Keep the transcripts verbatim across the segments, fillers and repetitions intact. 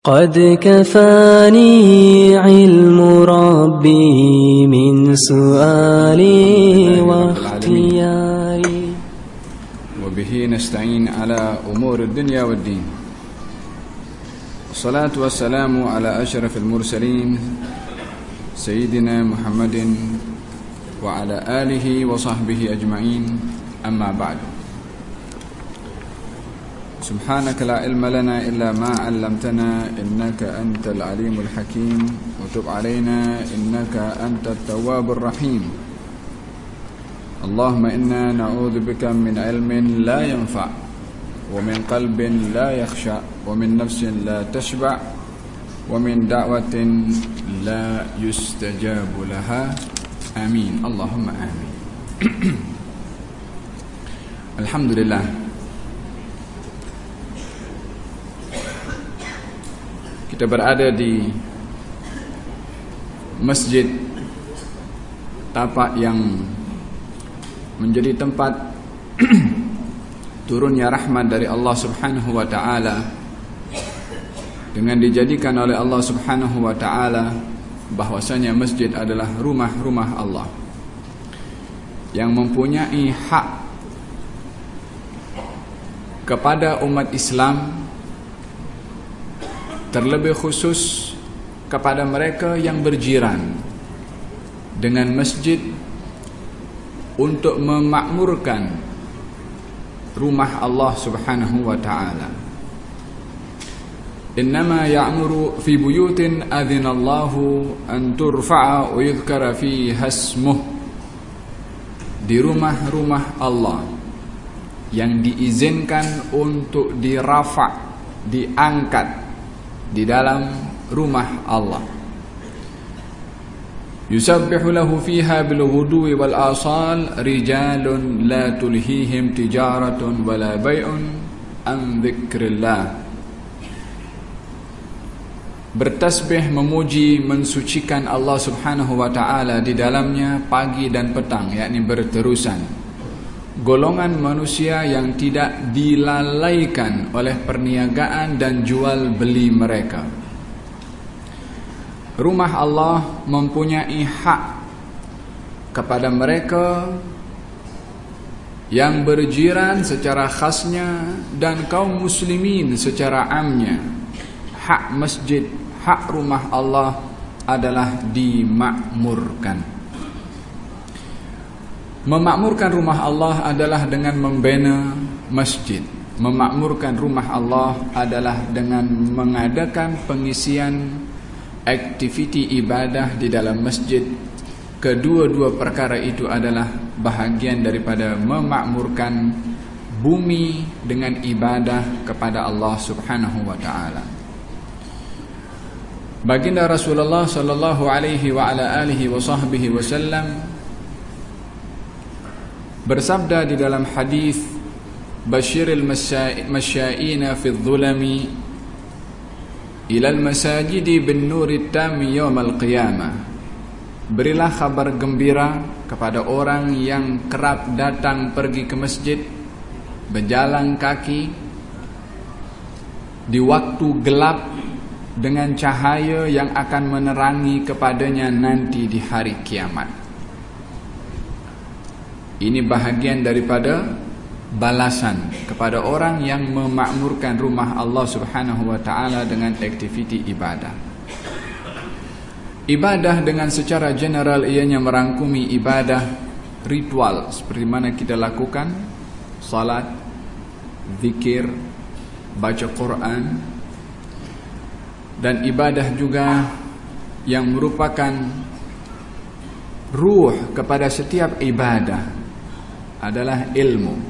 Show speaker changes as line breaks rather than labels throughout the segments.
قد كفاني علم ربي من سؤالي واختياري
وبه نستعين على أمور الدنيا والدين. الصلاة والسلام على أشرف المرسلين سيدنا محمد وعلى آله وصحبه أجمعين. أما بعد، سبحانك لا علم لنا إلا ما علمتنا إنك أنت العليم الحكيم وتب علينا إنك أنت التواب الرحيم. اللهم إنا نعوذ بك من علم لا ينفع ومن قلب لا يخشع ومن نفس لا تشبع ومن دعوة لا يستجاب لها. آمين اللهم آمين. Alhamdulillah, kita berada di masjid tapak yang menjadi tempat turunnya rahmat dari Allah Subhanahu wa taala, dengan dijadikan oleh Allah Subhanahu wa taala bahwasanya masjid adalah rumah-rumah Allah yang mempunyai hak kepada umat Islam, terlebih khusus kepada mereka yang berjiran dengan masjid, untuk memakmurkan rumah Allah Subhanahu wa taala. Innama ya'muru fi buyutin adzinallahu an turfa'a wa yudhkara fiha ismuh. Di rumah-rumah Allah yang diizinkan untuk dirafa', diangkat di dalam rumah Allah. Yusabbihu lahu fiha bil ghudwi wal asal rijalun la tulhihim tijaratun wala bai'un an dzikrillah. Bertasbih, memuji, mensucikan Allah Subhanahu wa taala di dalamnya pagi dan petang, yakni berterusan. Golongan manusia yang tidak dilalaikan oleh perniagaan dan jual beli mereka. Rumah Allah mempunyai hak kepada mereka yang berjiran secara khasnya dan kaum muslimin secara amnya. Hak masjid, hak rumah Allah adalah dimakmurkan. Memakmurkan rumah Allah adalah dengan membina masjid. Memakmurkan rumah Allah adalah dengan mengadakan pengisian aktiviti ibadah di dalam masjid. Kedua-dua perkara itu adalah bahagian daripada memakmurkan bumi dengan ibadah kepada Allah Subhanahu wa taala. Baginda Rasulullah sallallahu alaihi wa ala alihi wa sahbihi wasallam bersabda di dalam hadis, Basyiril masya'ina fi dhulami ilal masajidi bin nuri tami yawmal qiyamah. Berilah kabar gembira kepada orang yang kerap datang pergi ke masjid, berjalan kaki di waktu gelap, dengan cahaya yang akan menerangi kepadanya nanti di hari kiamat. Ini bahagian daripada balasan kepada orang yang memakmurkan rumah Allah Subhanahu wa taala dengan aktiviti ibadah. Ibadah dengan secara general ianya merangkumi ibadah ritual seperti mana kita lakukan salat, zikir, baca Quran, dan ibadah juga yang merupakan ruh kepada setiap ibadah adalah ilmu.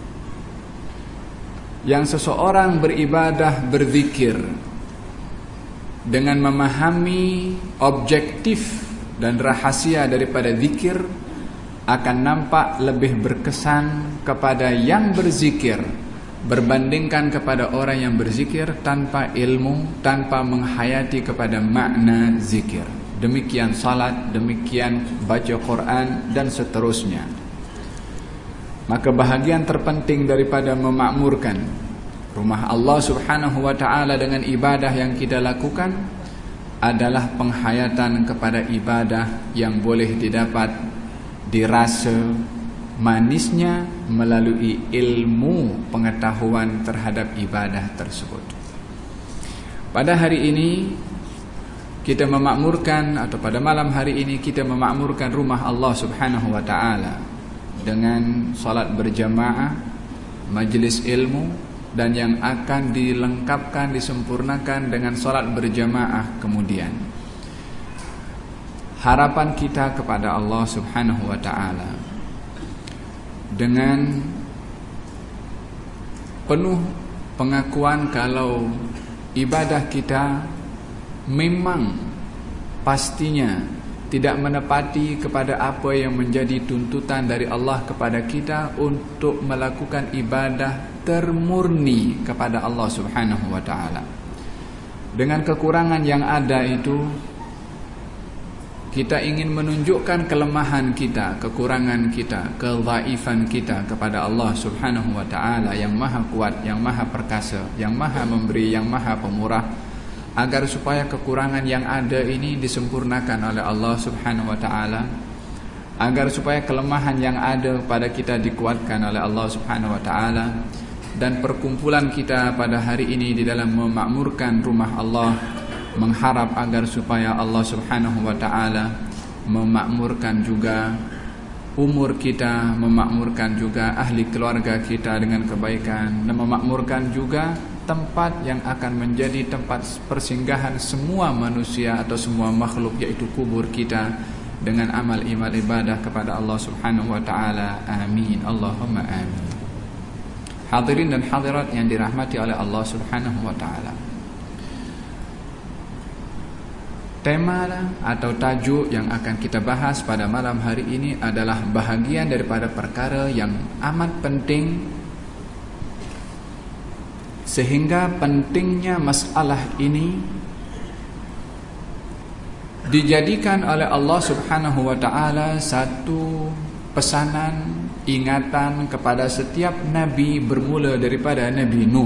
Yang seseorang beribadah, berzikir dengan memahami objektif dan rahasia daripada zikir, akan nampak lebih berkesan kepada yang berzikir berbandingkan kepada orang yang berzikir tanpa ilmu, tanpa menghayati kepada makna zikir. Demikian salat, demikian baca Quran dan seterusnya. Maka bahagian terpenting daripada memakmurkan Rumah Allah subhanahu wa ta'ala dengan ibadah yang kita lakukan adalah penghayatan kepada ibadah yang boleh didapat dirasa manisnya melalui ilmu pengetahuan terhadap ibadah tersebut. Pada hari ini kita memakmurkan, atau pada malam hari ini kita memakmurkan rumah Allah subhanahu wa ta'ala dengan salat berjamaah, majlis ilmu, dan yang akan dilengkapkan, disempurnakan dengan salat berjamaah kemudian. Harapan kita kepada Allah subhanahu wa ta'ala dengan penuh pengakuan kalau ibadah kita memang pastinya tidak menepati kepada apa yang menjadi tuntutan dari Allah kepada kita untuk melakukan ibadah termurni kepada Allah subhanahu wa ta'ala. Dengan kekurangan yang ada itu, kita ingin menunjukkan kelemahan kita, kekurangan kita, kedhaifan kita kepada Allah subhanahu wa ta'ala yang maha kuat, yang maha perkasa, yang maha memberi, yang maha pemurah, agar supaya kekurangan yang ada ini disempurnakan oleh Allah subhanahu wa ta'ala, agar supaya kelemahan yang ada pada kita dikuatkan oleh Allah subhanahu wa ta'ala. Dan perkumpulan kita pada hari ini di dalam memakmurkan rumah Allah, mengharap agar supaya Allah subhanahu wa ta'ala memakmurkan juga umur kita, memakmurkan juga ahli keluarga kita dengan kebaikan, dan memakmurkan juga tempat yang akan menjadi tempat persinggahan semua manusia atau semua makhluk, yaitu kubur kita, dengan amal iman ibadah kepada Allah subhanahu wa ta'ala. Amin, Allahumma amin. Hadirin dan hadirat yang dirahmati oleh Allah subhanahu wa ta'ala, tema atau tajuk yang akan kita bahas pada malam hari ini adalah bahagian daripada perkara yang amat penting, sehingga pentingnya masalah ini dijadikan oleh Allah subhanahu wa ta'ala satu pesanan, ingatan kepada setiap Nabi bermula daripada Nabi Nuh,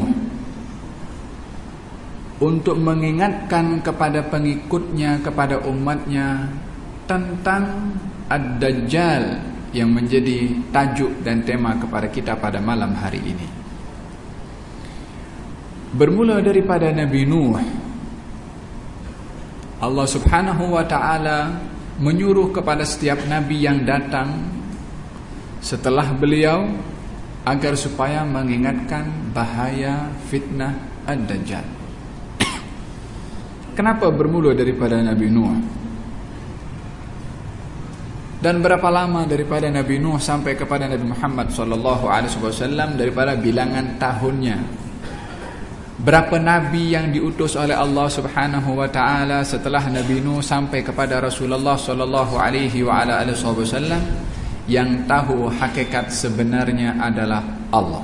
untuk mengingatkan kepada pengikutnya, kepada umatnya tentang Ad-Dajjal yang menjadi tajuk dan tema kepada kita pada malam hari ini. Bermula daripada Nabi Nuh, Allah subhanahu wa ta'ala menyuruh kepada setiap Nabi yang datang setelah beliau agar supaya mengingatkan bahaya fitnah Ad-Dajjal. Kenapa bermula daripada Nabi Nuh? Dan berapa lama daripada Nabi Nuh sampai kepada Nabi Muhammad sallallahu alaihi wasallam daripada bilangan tahunnya? Berapa nabi yang diutus oleh Allah subhanahu wa ta'ala setelah Nabi Nuh sampai kepada Rasulullah sallallahu alaihi wasallam, yang tahu hakikat sebenarnya adalah Allah.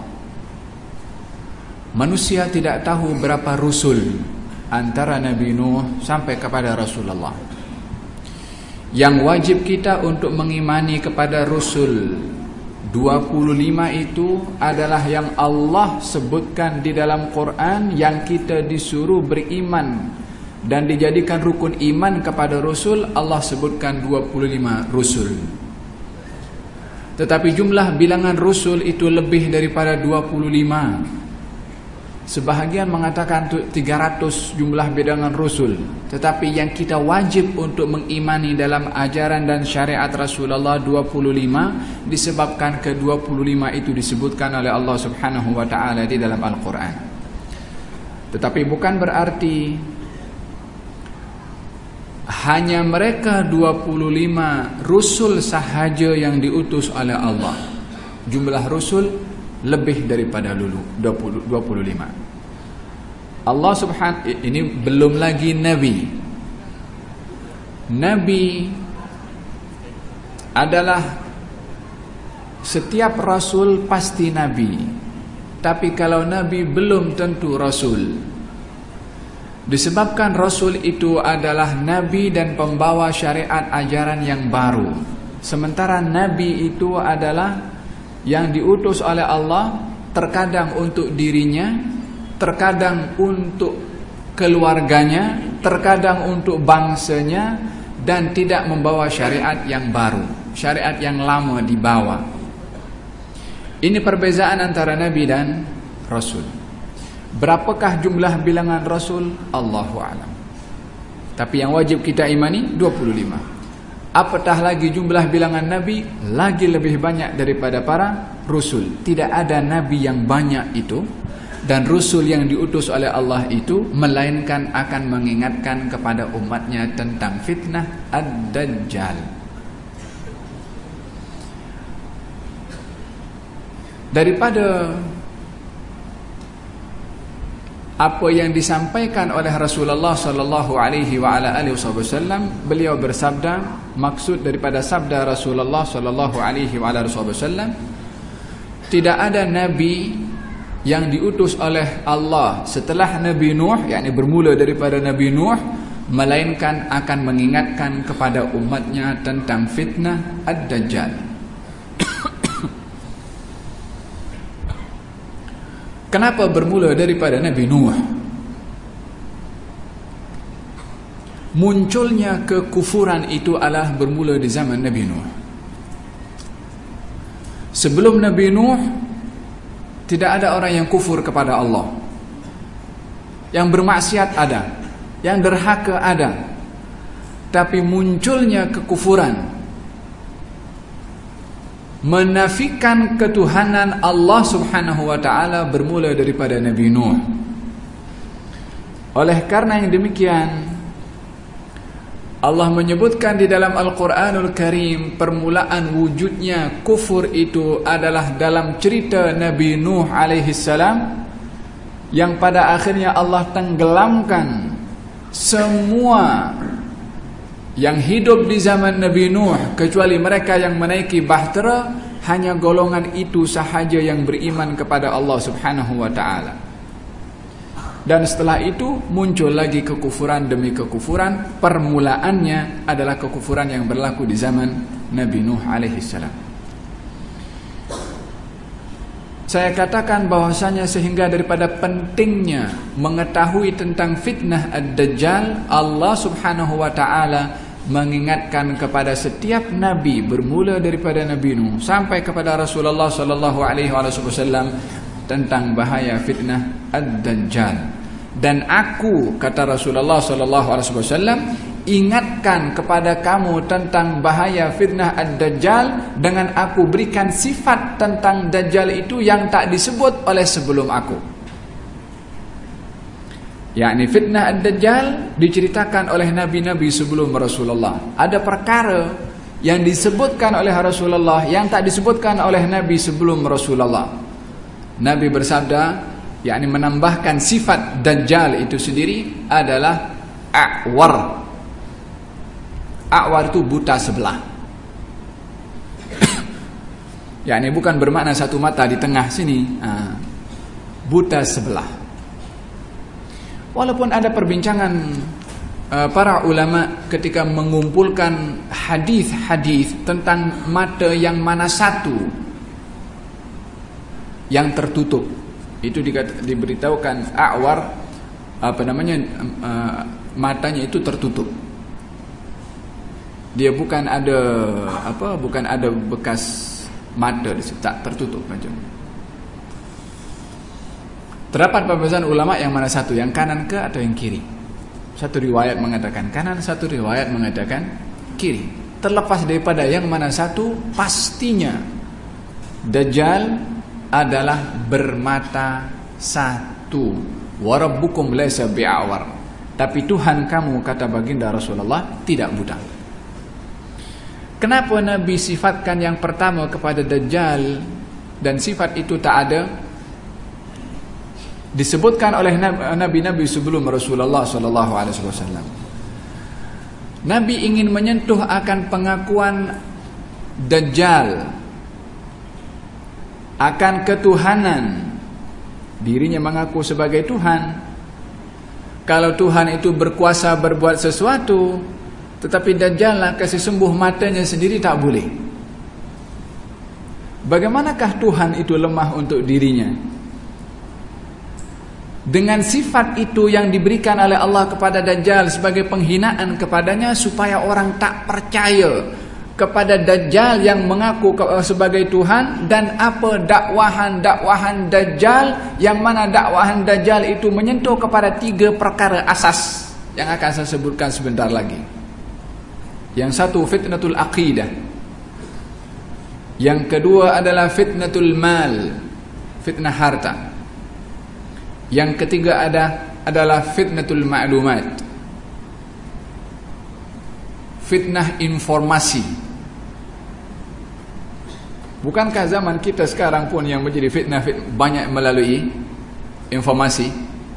Manusia tidak tahu berapa rusul antara Nabi Nuh sampai kepada Rasulullah. Yang wajib kita untuk mengimani kepada Rasul dua puluh lima itu adalah yang Allah sebutkan di dalam Quran, yang kita disuruh beriman dan dijadikan rukun iman kepada Rasul. Allah sebutkan dua puluh lima Rasul. Tetapi jumlah bilangan Rasul itu lebih daripada dua puluh lima. Sebahagian mengatakan tiga ratus jumlah bilangan Rasul. Tetapi yang kita wajib untuk mengimani dalam ajaran dan syariat Rasulullah dua puluh lima, disebabkan ke dua puluh lima itu disebutkan oleh Allah subhanahu wa ta'ala di dalam Al-Quran. Tetapi bukan berarti hanya mereka dua puluh lima Rasul sahaja yang diutus oleh Allah. Jumlah Rasul lebih daripada dulu dua puluh lima. Allah subhanahu, ini belum lagi Nabi. Nabi adalah setiap Rasul pasti Nabi. Tapi kalau Nabi belum tentu Rasul. Disebabkan Rasul itu adalah Nabi dan pembawa syariat ajaran yang baru. Sementara Nabi itu adalah yang diutus oleh Allah terkadang untuk dirinya, terkadang untuk keluarganya, terkadang untuk bangsanya, dan tidak membawa syariat yang baru, syariat yang lama dibawa. Ini perbezaan antara Nabi dan Rasul. Berapakah jumlah bilangan Rasul? Allahu a'lam. Tapi yang wajib kita imani dua puluh lima. Apatah lagi jumlah bilangan Nabi, lagi lebih banyak daripada para Rasul. Tidak ada Nabi yang banyak itu, dan Rasul yang diutus oleh Allah itu, melainkan akan mengingatkan kepada umatnya tentang fitnah Ad-Dajjal. Daripada apa yang disampaikan oleh Rasulullah sallallahu alaihi wa ala alihi wasallam, beliau bersabda, maksud daripada sabda Rasulullah sallallahu alaihi wa ala alihi wasallam, tidak ada nabi yang diutus oleh Allah setelah Nabi Nuh, yakni bermula daripada Nabi Nuh, melainkan akan mengingatkan kepada umatnya tentang fitnah Ad-Dajjal. Kenapa bermula daripada Nabi Nuh? Munculnya kekufuran itu adalah bermula di zaman Nabi Nuh. Sebelum Nabi Nuh, tidak ada orang yang kufur kepada Allah. Yang bermaksiat ada, yang derhaka ada. Tapi munculnya kekufuran, menafikan ketuhanan Allah subhanahu wa ta'ala, bermula daripada Nabi Nuh. Oleh karena yang demikian, Allah menyebutkan di dalam Al-Quranul Karim, permulaan wujudnya kufur itu adalah dalam cerita Nabi Nuh alaihi salam, yang pada akhirnya Allah tenggelamkan semua yang hidup di zaman Nabi Nuh, kecuali mereka yang menaiki bahtera. Hanya golongan itu sahaja yang beriman kepada Allah subhanahu wa ta'ala. Dan setelah itu muncul lagi kekufuran demi kekufuran. Permulaannya adalah kekufuran yang berlaku di zaman Nabi Nuh alaihi salam. Saya katakan bahwasanya sehingga daripada pentingnya mengetahui tentang fitnah Ad-Dajjal, Allah subhanahu wa ta'ala mengingatkan kepada setiap Nabi, bermula daripada Nabi Nuh sampai kepada Rasulullah sallallahu alaihi wasallam, tentang bahaya fitnah Ad-Dajjal. Dan aku, kata Rasulullah sallallahu alaihi wasallam, ingatkan kepada kamu tentang bahaya fitnah Ad-Dajjal dengan aku berikan sifat tentang Dajjal itu yang tak disebut oleh sebelum aku. Yakni fitnah Ad-Dajjal diceritakan oleh nabi-nabi sebelum Rasulullah. Ada perkara yang disebutkan oleh Rasulullah yang tak disebutkan oleh nabi sebelum Rasulullah. Nabi bersabda, yakni menambahkan sifat Dajjal itu sendiri adalah a'war. A'war itu buta sebelah. Yakni bukan bermakna satu mata di tengah sini, ha, buta sebelah. Walaupun ada perbincangan uh, para ulama ketika mengumpulkan hadis-hadis tentang mata yang mana satu yang tertutup, itu diberitahukan a'war, apa namanya, uh, matanya itu tertutup. Dia bukan ada apa, bukan ada bekas mata di situ, tak tertutup macam. Terdapat perbezaan ulama yang mana satu, yang kanan ke atau yang kiri. Satu riwayat mengatakan kanan, satu riwayat mengatakan kiri. Terlepas daripada yang mana satu, pastinya Dajjal adalah bermata satu. Wa rabbukum laysa bi'awar. Tapi Tuhan kamu, kata baginda Rasulullah, tidak buta. Kenapa Nabi sifatkan yang pertama kepada Dajjal dan sifat itu tak ada disebutkan oleh nabi-nabi sebelum Rasulullah sallallahu alaihi wasallam? Nabi ingin menyentuh akan pengakuan Dajjal akan ketuhanan. Dirinya mengaku sebagai Tuhan. Kalau Tuhan itu berkuasa berbuat sesuatu, tetapi Dajjal lah kasih sembuh matanya sendiri, tak boleh. Bagaimanakah Tuhan itu lemah untuk dirinya? dengan sifat itu yang diberikan oleh Allah kepada Dajjal sebagai penghinaan kepadanya, supaya orang tak percaya kepada Dajjal yang mengaku sebagai Tuhan, dan apa dakwahan-dakwahan Dajjal, yang mana dakwahan Dajjal itu menyentuh kepada tiga perkara asas yang akan saya sebutkan sebentar lagi. Yang satu, fitnatul aqidah. Yang kedua adalah fitnatul mal, fitnah harta. Yang ketiga ada adalah fitnatul ma'lumat, fitnah informasi. Bukankah zaman kita sekarang pun yang menjadi fitnah, fitnah banyak melalui informasi,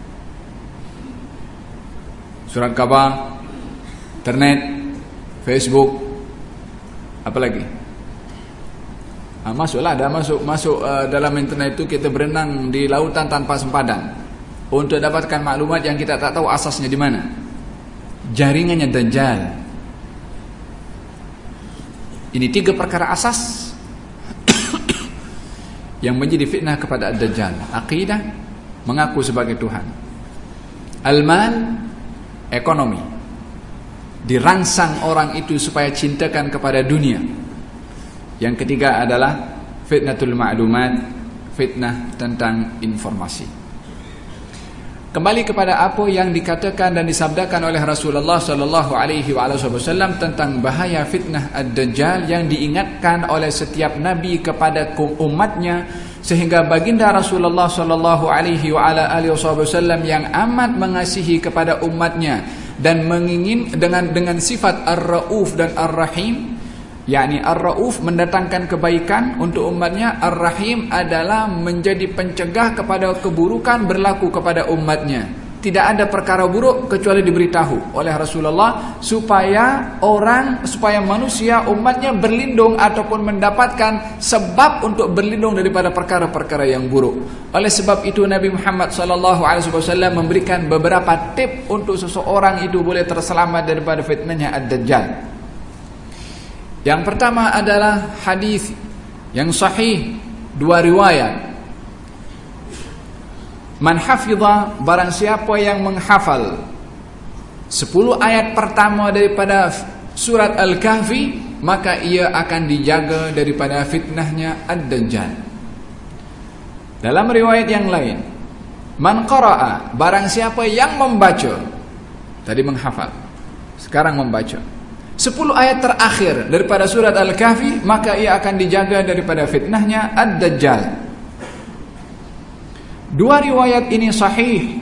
surat khabar, internet, Facebook, apa lagi? Ha, masuklah, dah masuk masuk uh, dalam internet itu kita berenang di lautan tanpa sempadan untuk dapatkan maklumat yang kita tak tahu asasnya di mana. Jaringannya Dajjal. Ini tiga perkara asas yang menjadi fitnah kepada Dajjal. Aqidah, mengaku sebagai Tuhan. Al-mal, ekonomi. Dirangsang orang itu supaya cintakan kepada dunia. Yang ketiga adalah fitnatul ma'lumat, fitnah tentang informasi. Kembali kepada apa yang dikatakan dan disabdakan oleh Rasulullah sallallahu alaihi wasallam tentang bahaya fitnah ad-Dajjal yang diingatkan oleh setiap nabi kepada umatnya, sehingga baginda Rasulullah sallallahu alaihi wasallam yang amat mengasihi kepada umatnya dan mengingin dengan dengan sifat ar-rauf dan ar-rahim, yakni ar-rauf mendatangkan kebaikan untuk umatnya, ar-rahim adalah menjadi pencegah kepada keburukan berlaku kepada umatnya. Tidak ada perkara buruk kecuali diberitahu oleh Rasulullah, supaya orang, supaya manusia umatnya berlindung ataupun mendapatkan sebab untuk berlindung daripada perkara-perkara yang buruk. Oleh sebab itu Nabi Muhammad sallallahu alaihi wasallam memberikan beberapa tip untuk seseorang itu boleh terselamat daripada fitnahnya ad-Dajjal. Yang pertama adalah hadis yang sahih, dua riwayat. Man hafidha, barang siapa yang menghafal sepuluh ayat pertama daripada surat Al-Kahfi, maka ia akan dijaga daripada fitnahnya ad-Dajjal. Dalam riwayat yang lain, man qara'a, barang siapa yang membaca, tadi menghafal, sekarang membaca sepuluh ayat terakhir daripada surat Al-Kahfi, maka ia akan dijaga daripada fitnahnya ad-Dajjal. Dua riwayat ini sahih,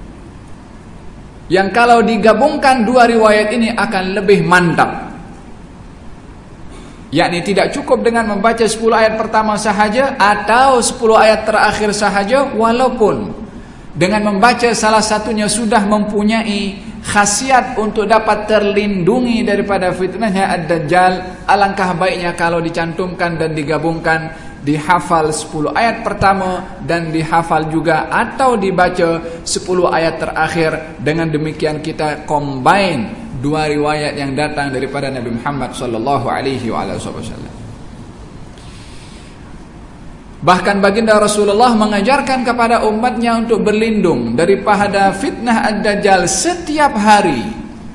yang kalau digabungkan dua riwayat ini akan lebih mantap. Yakni tidak cukup dengan membaca sepuluh ayat pertama sahaja atau sepuluh ayat terakhir sahaja, walaupun dengan membaca salah satunya sudah mempunyai khasiat untuk dapat terlindungi daripada fitnahnya ad-Dajjal. Alangkah baiknya kalau dicantumkan dan digabungkan, dihafal sepuluh ayat pertama dan dihafal juga atau dibaca sepuluh ayat terakhir. Dengan demikian kita combine dua riwayat yang datang daripada Nabi Muhammad sallallahu alaihi wasallam. Bahkan baginda Rasulullah mengajarkan kepada umatnya untuk berlindung daripada fitnah ad-Dajjal setiap hari,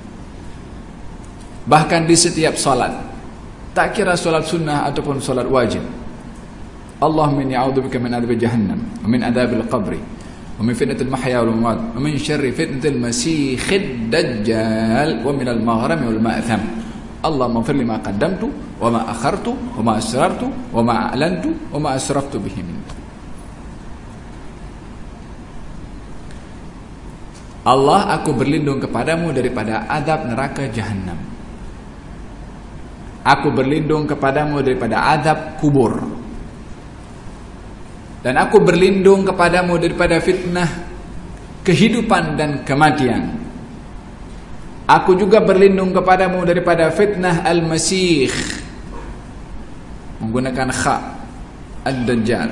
bahkan di setiap salat, tak kira salat sunnah ataupun salat wajib. Allahumma inni a'udzubika min adzabi jahannam wa min adzabil qabri wa min fitnatil mahya wal mamat wa min syarri fitnatil masiihid dajjal wa min al maghrami wal ma'tham. Allahumma ighfir li ma qaddamtu wa ma akhartu wa ma asrartu wa ma a'lantu wa ma asraftu bihi min. Allah, aku berlindung kepadamu daripada azab neraka jahannam. Aku berlindung kepadamu daripada azab kubur. Dan aku berlindung kepadamu daripada fitnah kehidupan dan kematian. Aku juga berlindung kepadamu daripada fitnah al-Masih, menggunakan kha, ad-Dajjal.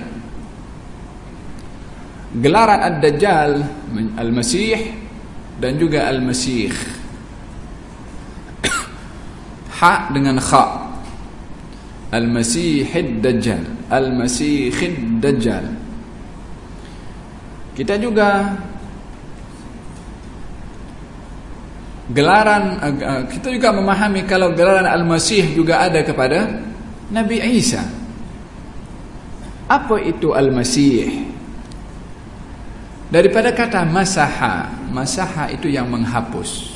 Gelaran ad-Dajjal, al-Masih dan juga al-Masih. Ha dengan kha, al-Masihid Dajjal, al-Masihid Dajjal. Kita juga gelaran kita juga memahami kalau gelaran Al-Masih juga ada kepada Nabi Isa. Apa itu Al-Masih? Daripada kata masaha, masaha itu yang menghapus.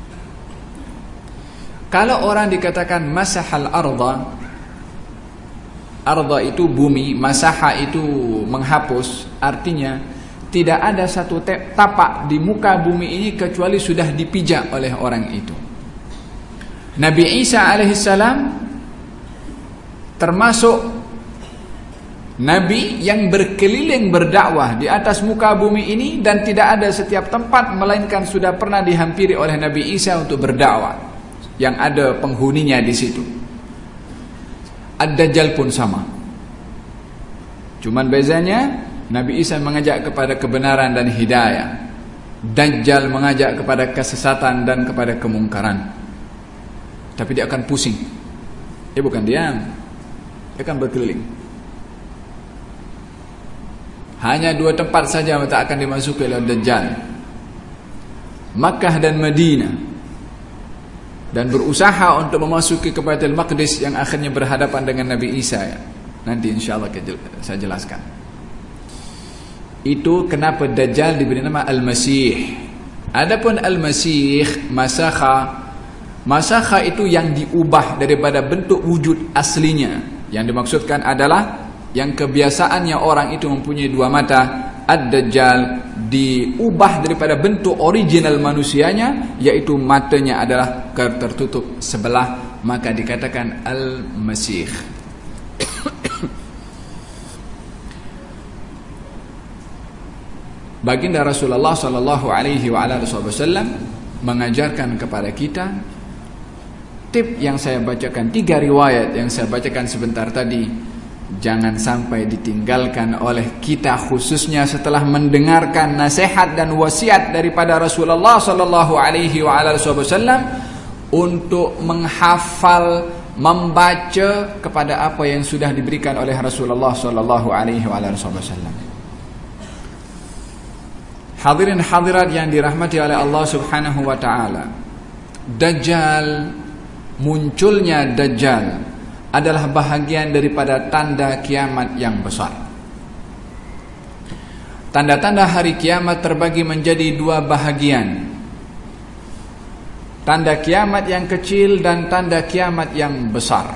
Kalau orang dikatakan masahal arda, arda itu bumi, masaha itu menghapus, artinya tidak ada satu tapak di muka bumi ini kecuali sudah dipijak oleh orang itu. Nabi Isa alaihissalam termasuk Nabi yang berkeliling berdakwah di atas muka bumi ini, dan tidak ada setiap tempat melainkan sudah pernah dihampiri oleh Nabi Isa untuk berdakwah, yang ada penghuninya di situ. Ad-Dajjal pun sama. Cuman bezanya Nabi Isa mengajak kepada kebenaran dan hidayah, Dajjal mengajak kepada kesesatan dan kepada kemungkaran. Tapi dia akan pusing. Dia bukan diam, dia akan berkeliling. Hanya dua tempat saja yang tak akan dimasuki oleh Dajjal, Makkah dan Madinah. Dan berusaha untuk memasuki ke Baitul Maqdis yang akhirnya berhadapan dengan Nabi Isa. Nanti insyaAllah saya jelaskan. Itu kenapa Dajjal diberi nama Al-Masih. Adapun Al-Masih, masakha, masakha itu yang diubah daripada bentuk wujud aslinya. Yang dimaksudkan adalah yang kebiasaannya orang itu mempunyai dua mata. Ad-Dajjal diubah daripada bentuk original manusianya, yaitu matanya adalah tertutup sebelah, maka dikatakan Al-Masih. Baginda Rasulullah sallallahu alaihi wa ala wasallam mengajarkan kepada kita tip yang saya bacakan, tiga riwayat yang saya bacakan sebentar tadi. Jangan sampai ditinggalkan oleh kita, khususnya setelah mendengarkan nasihat dan wasiat daripada Rasulullah sallallahu alaihi wasallam untuk menghafal, membaca kepada apa yang sudah diberikan oleh Rasulullah sallallahu alaihi wasallam. Hadirin hadirat yang dirahmati oleh Allah Subhanahu wa taala, Dajjal, munculnya Dajjal adalah bahagian daripada tanda kiamat yang besar. Tanda-tanda hari kiamat terbagi menjadi dua bahagian. Tanda kiamat yang kecil dan tanda kiamat yang besar.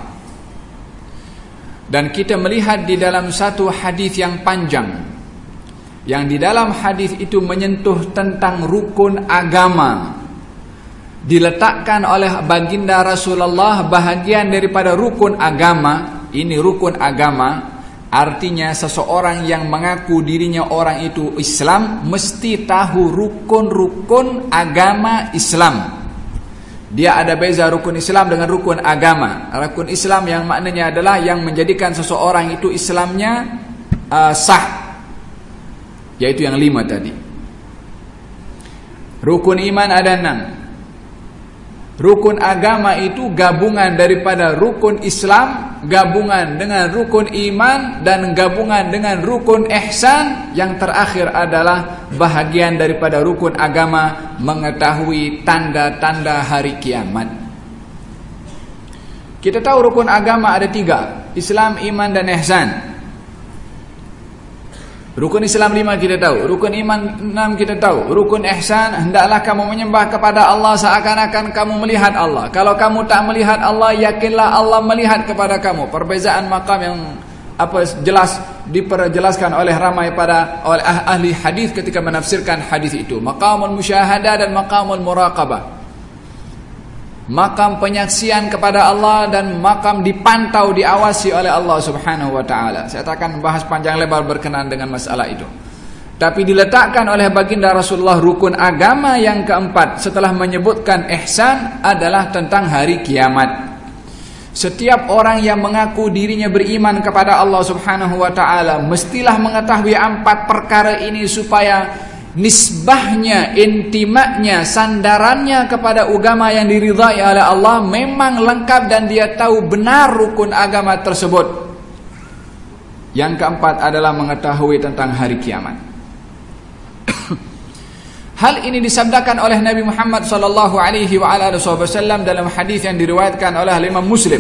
Dan kita melihat di dalam satu hadis yang panjang, yang di dalam hadis itu menyentuh tentang rukun agama, diletakkan oleh baginda Rasulullah bahagian daripada rukun agama. Ini rukun agama artinya seseorang yang mengaku dirinya orang itu Islam mesti tahu rukun-rukun agama Islam. Dia ada beza rukun Islam dengan rukun agama. Rukun Islam yang maknanya adalah yang menjadikan seseorang itu Islamnya uh, sah, yaitu yang lima tadi. Rukun iman ada enam. Rukun agama itu gabungan daripada rukun Islam, gabungan dengan rukun iman, dan gabungan dengan rukun ihsan. Yang terakhir adalah bahagian daripada rukun agama, mengetahui tanda-tanda hari kiamat. Kita tahu rukun agama ada tiga: Islam, iman, dan ihsan. Rukun Islam lima kita tahu, rukun iman enam kita tahu, rukun ihsan, hendaklah kamu menyembah kepada Allah seakan-akan kamu melihat Allah. Kalau kamu tak melihat Allah, yakinlah Allah melihat kepada kamu. Perbezaan makam yang apa jelas diperjelaskan oleh ramai pada oleh ahli hadis ketika menafsirkan hadis itu. Maqamul musyahadah dan maqamul muraqabah. Makam penyaksian kepada Allah dan makam dipantau, diawasi oleh Allah Subhanahu wa taala. Saya tak akan bahas panjang lebar berkenaan dengan masalah itu. Tapi diletakkan oleh baginda Rasulullah rukun agama yang keempat setelah menyebutkan ihsan adalah tentang hari kiamat. Setiap orang yang mengaku dirinya beriman kepada Allah Subhanahu wa taala mestilah mengetahui empat perkara ini supaya nisbahnya, intimaknya, sandarannya kepada agama yang diridhai oleh Allah memang lengkap dan dia tahu benar rukun agama tersebut. Yang keempat adalah mengetahui tentang hari kiamat. Hal ini disabdakan oleh Nabi Muhammad sallallahu alaihi wa ala alihi wasallam dalam hadis yang diriwayatkan oleh Imam Muslim.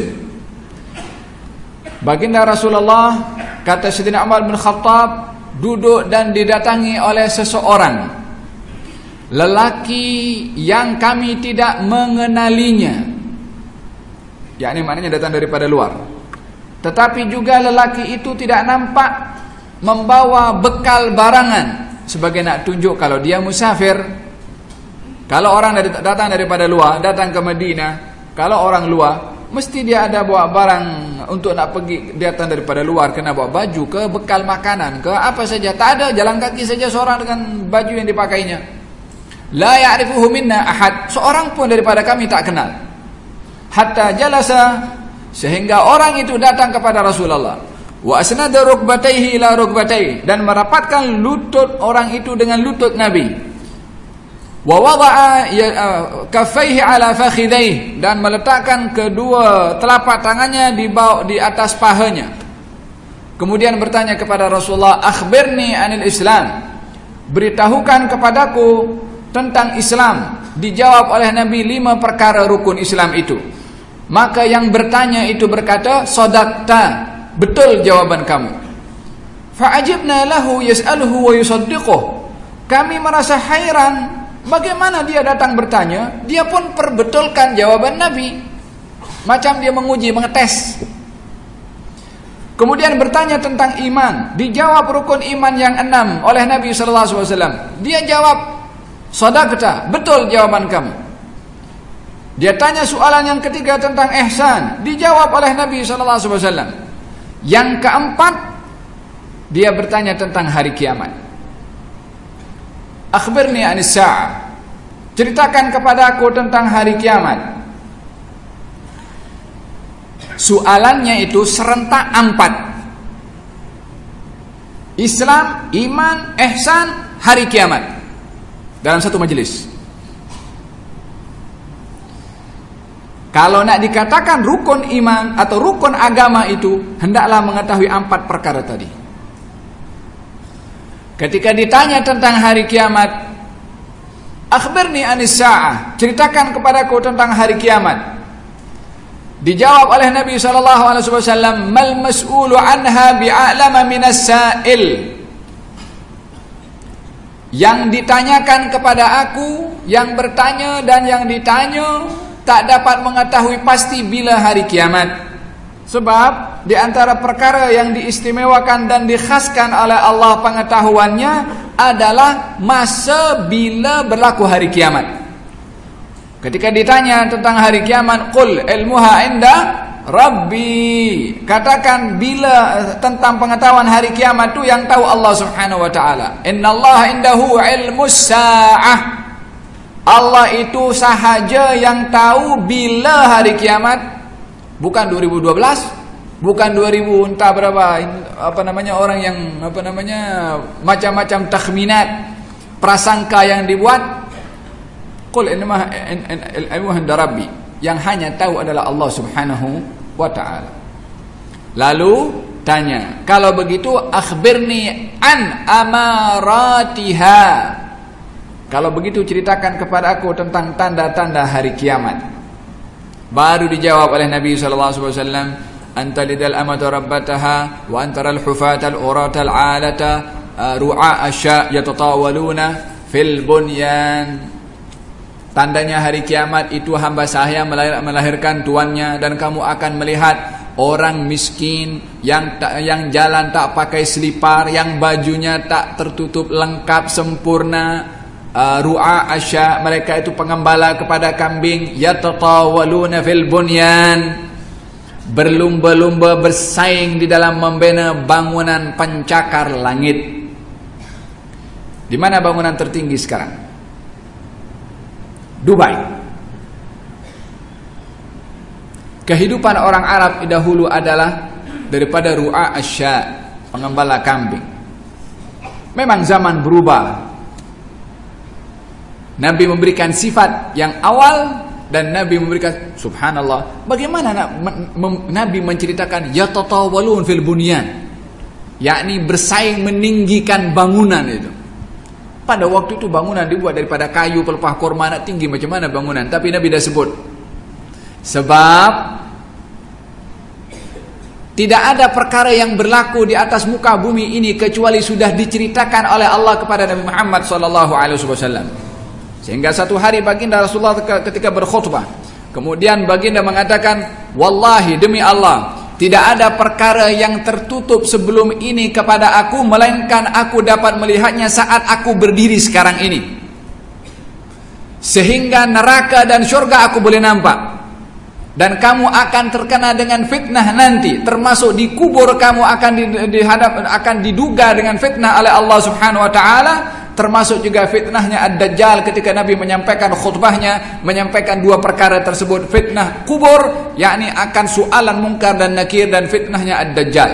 Baginda Rasulullah, kata Sayyidina Umar bin Khattab, duduk dan didatangi oleh seseorang lelaki yang kami tidak mengenalinya, yakni maknanya datang daripada luar, tetapi juga lelaki itu tidak nampak membawa bekal barangan sebagai nak tunjuk kalau dia musafir. Kalau orang dari, datang daripada luar, datang ke Madinah, kalau orang luar mesti dia ada bawa barang untuk nak pergi, datang daripada luar kena bawa baju ke, bekal makanan ke, apa saja. Tak ada, jalan kaki saja seorang dengan baju yang dipakainya. La ya'rifuhu minna ahad, seorang pun daripada kami tak kenal. Hatta jalasa, sehingga orang itu datang kepada Rasulullah. Wa asnada rukbatayhi ila rukbatayhi, dan merapatkan lutut orang itu dengan lutut Nabi. Wa wada'a kaffaihi ala fakhidayhi, dan meletakkan kedua telapak tangannya di bawah, di atas pahanya. Kemudian bertanya kepada Rasulullah, akhbirni anil Islam, beritahukan kepadaku tentang Islam. Dijawab oleh Nabi lima perkara rukun Islam itu. Maka yang bertanya itu berkata, sadaqta, betul jawaban kamu. Fa'ajibna lahu yas'aluhu wa yusaddiquh, kami merasa hairan bagaimana dia datang bertanya, dia pun perbetulkan jawaban Nabi, macam dia menguji, mengetes. Kemudian bertanya tentang iman, dijawab rukun iman yang enam oleh Nabi sallallahu alaihi wasallam. Dia jawab, sadaqta, betul jawaban kamu. Dia tanya soalan yang ketiga tentang ihsan, dijawab oleh Nabi sallallahu alaihi wasallam. Yang keempat, dia bertanya tentang hari kiamat. Akhbirni anis sa'ah, ceritakan kepada aku tentang hari kiamat. Soalannya itu serentak empat: Islam, iman, ihsan, hari kiamat, dalam satu majelis. Kalau nak dikatakan rukun iman atau rukun agama itu, hendaklah mengetahui empat perkara tadi. Ketika ditanya tentang hari kiamat, akhbirni anis sa'ah, ceritakan kepadaku tentang hari kiamat. Dijawab oleh Nabi sallallahu alaihi wasallam, mal mas'ulu anha bi'alama minas sa'il. Yang ditanyakan kepada aku, yang bertanya dan yang ditanya tak dapat mengetahui pasti bila hari kiamat. Sebab di antara perkara yang diistimewakan dan dikhaskan oleh Allah pengetahuannya adalah masa bila berlaku hari kiamat. Ketika ditanya tentang hari kiamat, qul ilmuha inda rabbi, katakan bila tentang pengetahuan hari kiamat itu yang tahu Allah Subhanahu wa taala. Innallaha indahu ilmus sa'ah, Allah itu sahaja yang tahu bila hari kiamat, bukan dua ribu dua belas, bukan dua ribu entah berapa, apa namanya orang yang apa namanya macam-macam takhminat, prasangka yang dibuat. Qul innama ilmuhu inda rabbi, yang hanya tahu adalah Allah Subhanahu wa taala. Lalu tanya, kalau begitu akhbirni an amaratiha, kalau begitu ceritakan kepada aku tentang tanda-tanda hari kiamat. Baru dijawab oleh Nabi sallallahu alaihi wasallam, anta lidal amatu rabbataha wa antara al-hufata al-urata al-alata ru'a asya yatatawaluna fil bunyan. Tandanya hari kiamat itu hamba sahaya melahirkan tuannya, dan kamu akan melihat orang miskin yang tak, yang jalan tak pakai selipar, yang bajunya tak tertutup lengkap sempurna. Uh, ru'a asya, mereka itu pengembala kepada kambing. Yatatawaluna fil bunyan, berlumba-lumba bersaing di dalam membina bangunan pencakar langit. Di mana bangunan tertinggi sekarang? Dubai. Kehidupan orang Arab dahulu adalah daripada ru'a asya, pengembala kambing. Memang zaman berubah. Nabi memberikan sifat yang awal, dan Nabi memberikan, subhanallah, bagaimana Nabi menceritakan yatatawalun fil bunyan, yakni bersaing meninggikan bangunan itu. Pada waktu itu bangunan dibuat daripada kayu pelepah korma, nak tinggi macam mana bangunan. Tapi Nabi dah sebut, sebab tidak ada perkara yang berlaku di atas muka bumi ini kecuali sudah diceritakan oleh Allah kepada Nabi Muhammad sallallahu alaihi wasallam. Sehingga satu hari baginda Rasulullah ketika berkhutbah, kemudian baginda mengatakan, wallahi, demi Allah, tidak ada perkara yang tertutup sebelum ini kepada aku, melainkan aku dapat melihatnya saat aku berdiri sekarang ini. Sehingga neraka dan syurga aku boleh nampak. Dan kamu akan terkena dengan fitnah nanti, termasuk di kubur kamu akan dihadap, akan diduga dengan fitnah oleh Allah Subhanahu wa taala, termasuk juga fitnahnya Ad-Dajjal. Ketika Nabi menyampaikan khutbahnya, menyampaikan dua perkara tersebut, fitnah kubur, yakni akan soalan mungkar dan nakir, dan fitnahnya Ad-Dajjal.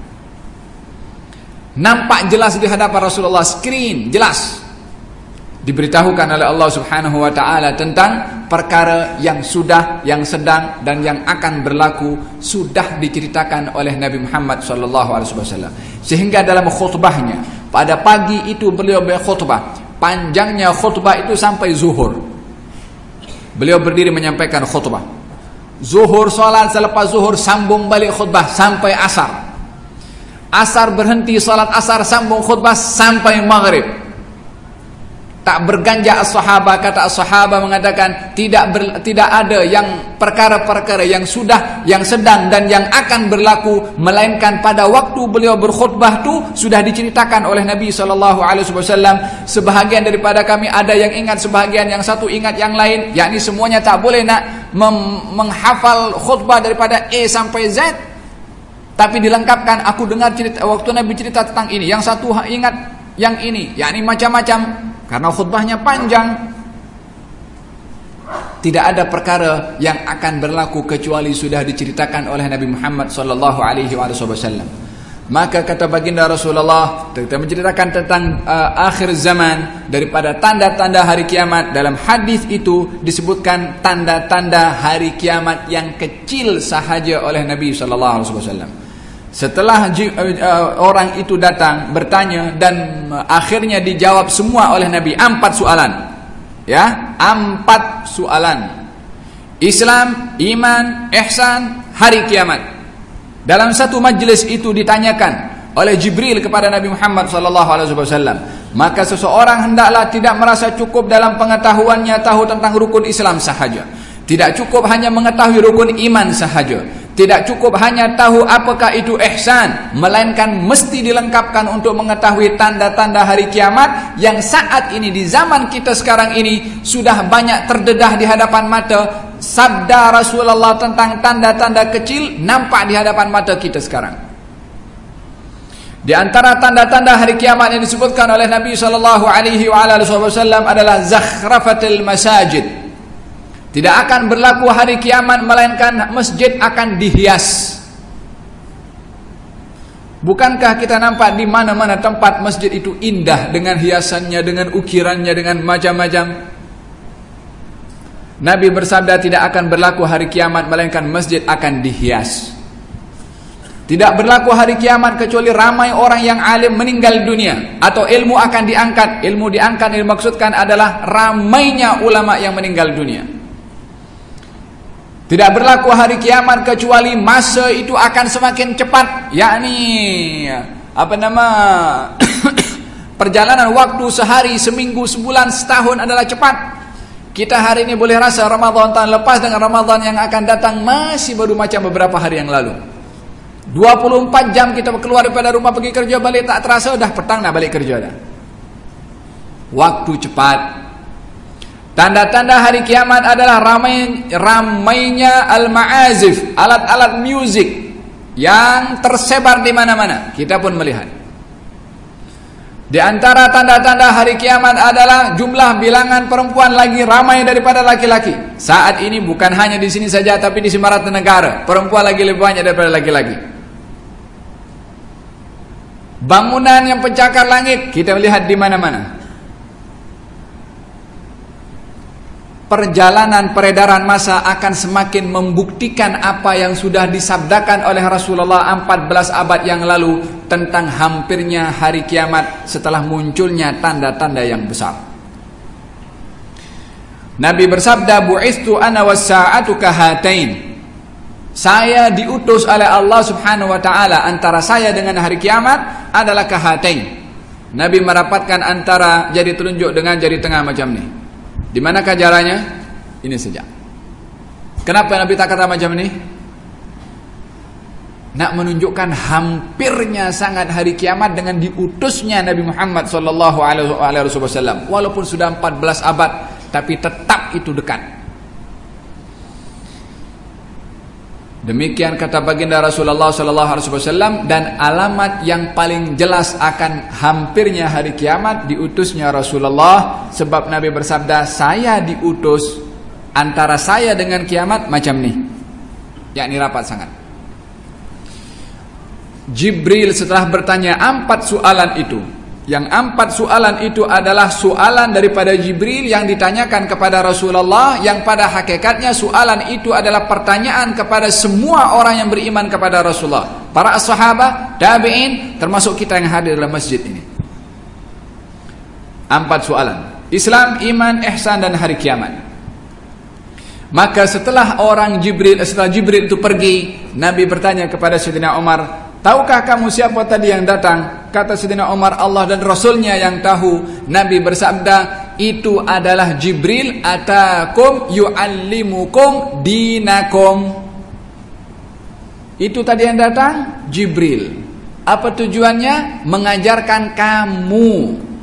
Nampak jelas di hadapan Rasulullah, screen jelas diberitahukan oleh Allah Subhanahu wa taala tentang perkara yang sudah, yang sedang, dan yang akan berlaku, sudah diceritakan oleh Nabi Muhammad sallallahu alaihi wasallam. Sehingga dalam khutbahnya pada pagi itu beliau berkhutbah, panjangnya khutbah itu sampai zuhur. Beliau berdiri menyampaikan khutbah. Zuhur salat, selepas zuhur sambung balik khutbah sampai asar. Asar berhenti salat asar, sambung khutbah sampai maghrib. Tak berganjak as-sahabah. Kata as-sahabah mengatakan, tidak ber, tidak ada yang perkara-perkara yang sudah, yang sedang, dan yang akan berlaku, melainkan pada waktu beliau berkhutbah tu sudah diceritakan oleh Nabi sallallahu alaihi wasallam. Sebahagian daripada kami ada yang ingat, sebahagian yang satu ingat yang lain, yakni semuanya tak boleh nak mem- menghafal khutbah daripada A sampai Z, tapi dilengkapkan. Aku dengar cerita waktu Nabi cerita tentang ini, yang satu ingat yang ini, yakni macam-macam. Karena khutbahnya panjang. Tidak ada perkara yang akan berlaku kecuali sudah diceritakan oleh Nabi Muhammad sallallahu alaihi wasallam. Maka kata baginda Rasulullah, kita menceritakan tentang uh, akhir zaman, daripada tanda-tanda hari kiamat. Dalam hadis itu disebutkan tanda-tanda hari kiamat yang kecil sahaja oleh Nabi sallallahu alaihi wasallam. Setelah uh, orang itu datang bertanya, dan uh, akhirnya dijawab semua oleh Nabi, empat soalan, ya, empat soalan: Islam, iman, ihsan, hari kiamat. Dalam satu majlis itu ditanyakan oleh Jibril kepada Nabi Muhammad sallallahu alaihi wasallam. Maka seseorang hendaklah tidak merasa cukup dalam pengetahuannya tahu tentang rukun Islam sahaja, tidak cukup hanya mengetahui rukun iman sahaja, tidak cukup hanya tahu apakah itu ihsan, melainkan mesti dilengkapkan untuk mengetahui tanda-tanda hari kiamat yang saat ini di zaman kita sekarang ini sudah banyak terdedah di hadapan mata. Sabda Rasulullah tentang tanda-tanda kecil nampak di hadapan mata kita sekarang. Di antara tanda-tanda hari kiamat yang disebutkan oleh Nabi sallallahu alaihi wasallam adalah zakhrafatul masajid. Tidak akan berlaku hari kiamat melainkan masjid akan dihias. Bukankah kita nampak di mana-mana tempat masjid itu indah dengan hiasannya, dengan ukirannya, dengan macam-macam. Nabi bersabda, tidak akan berlaku hari kiamat melainkan masjid akan dihias. Tidak berlaku hari kiamat kecuali ramai orang yang alim meninggal dunia, atau ilmu akan diangkat. Ilmu diangkat yang dimaksudkan adalah ramainya ulama yang meninggal dunia. Tidak berlaku hari kiamat kecuali masa itu akan semakin cepat, yakni apa nama perjalanan waktu sehari, seminggu, sebulan, setahun adalah cepat. Kita hari ini boleh rasa Ramadan tahun lepas dengan Ramadan yang akan datang masih baru macam beberapa hari yang lalu. dua puluh empat jam kita keluar daripada rumah pergi kerja, balik tak terasa dah petang nak balik kerja dah. Waktu cepat. Tanda-tanda hari kiamat adalah ramai, ramainya al-ma'azif, alat-alat muzik yang tersebar di mana-mana. Kita pun melihat. Di antara tanda-tanda hari kiamat adalah jumlah bilangan perempuan lagi ramai daripada laki-laki. Saat ini bukan hanya di sini saja, tapi di Barat negara perempuan lagi lebih banyak daripada laki-laki. Bangunan yang pencakar langit kita melihat di mana-mana. perjalanan peredaran masa akan semakin membuktikan apa yang sudah disabdakan oleh Rasulullah empat belas abad yang lalu tentang hampirnya hari kiamat setelah munculnya tanda-tanda yang besar. Nabi bersabda, "Bu'istu ana was-sa'atu kahatain." Saya diutus oleh Allah Subhanahu wa taala, antara saya dengan hari kiamat adalah kahatain. Nabi merapatkan antara jari telunjuk dengan jari tengah macam ni. Di manakah jaraknya? Ini saja. Kenapa Nabi tak kata macam ni? Nak menunjukkan hampirnya sangat hari kiamat dengan diutusnya Nabi Muhammad sallallahu alaihi wasallam. Walaupun sudah empat belas abad, tapi tetap itu dekat. Demikian kata baginda Rasulullah sallallahu alaihi wasallam, dan alamat yang paling jelas akan hampirnya hari kiamat diutusnya Rasulullah, sebab Nabi bersabda, saya diutus antara saya dengan kiamat macam ni, yakni rapat sangat. Jibril setelah bertanya empat soalan itu, yang empat soalan itu adalah soalan daripada Jibril yang ditanyakan kepada Rasulullah, yang pada hakikatnya soalan itu adalah pertanyaan kepada semua orang yang beriman kepada Rasulullah, para sahabat, tabi'in, termasuk kita yang hadir dalam masjid ini. Empat soalan: Islam, iman, ihsan, dan hari kiamat. Maka setelah orang Jibril, setelah Jibril itu pergi, Nabi bertanya kepada Sayyidina Umar, tahukah kamu siapa tadi yang datang? Kata Sayyidina Umar, Allah dan Rasulnya yang tahu. Nabi bersabda, itu adalah Jibril atakum yu'allimukum dinakum. Itu tadi yang datang, Jibril. Apa tujuannya? Mengajarkan kamu.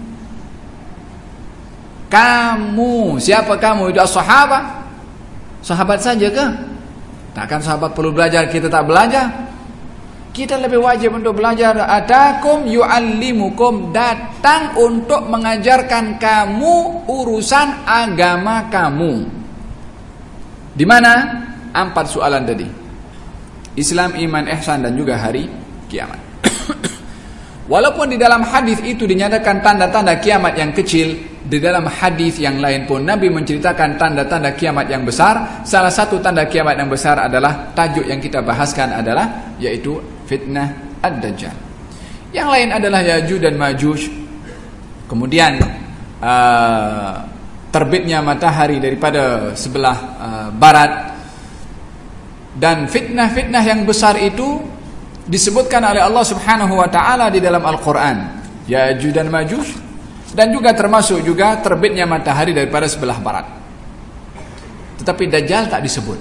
Kamu, siapa kamu? Itu sahabat. Sahabat saja ke? Takkan sahabat perlu belajar, kita tak belajar? Kita lebih wajib untuk belajar. Atakum yu'allimukum, datang untuk mengajarkan kamu urusan agama kamu. Di mana? Empat soalan tadi: Islam, iman, ihsan, dan juga hari kiamat. Walaupun di dalam hadis itu dinyatakan tanda-tanda kiamat yang kecil, di dalam hadis yang lain pun Nabi menceritakan tanda-tanda kiamat yang besar. Salah satu tanda kiamat yang besar adalah tajuk yang kita bahaskan adalah, yaitu fitnah ad-dajjal. Yang lain adalah Yajuj dan Majuj. Kemudian uh, terbitnya matahari daripada sebelah uh, barat. Dan fitnah-fitnah yang besar itu disebutkan oleh Allah Subhanahu wa taala di dalam Al-Qur'an, Yajuj dan Majuj, dan juga termasuk juga terbitnya matahari daripada sebelah barat. Tetapi Dajjal tak disebut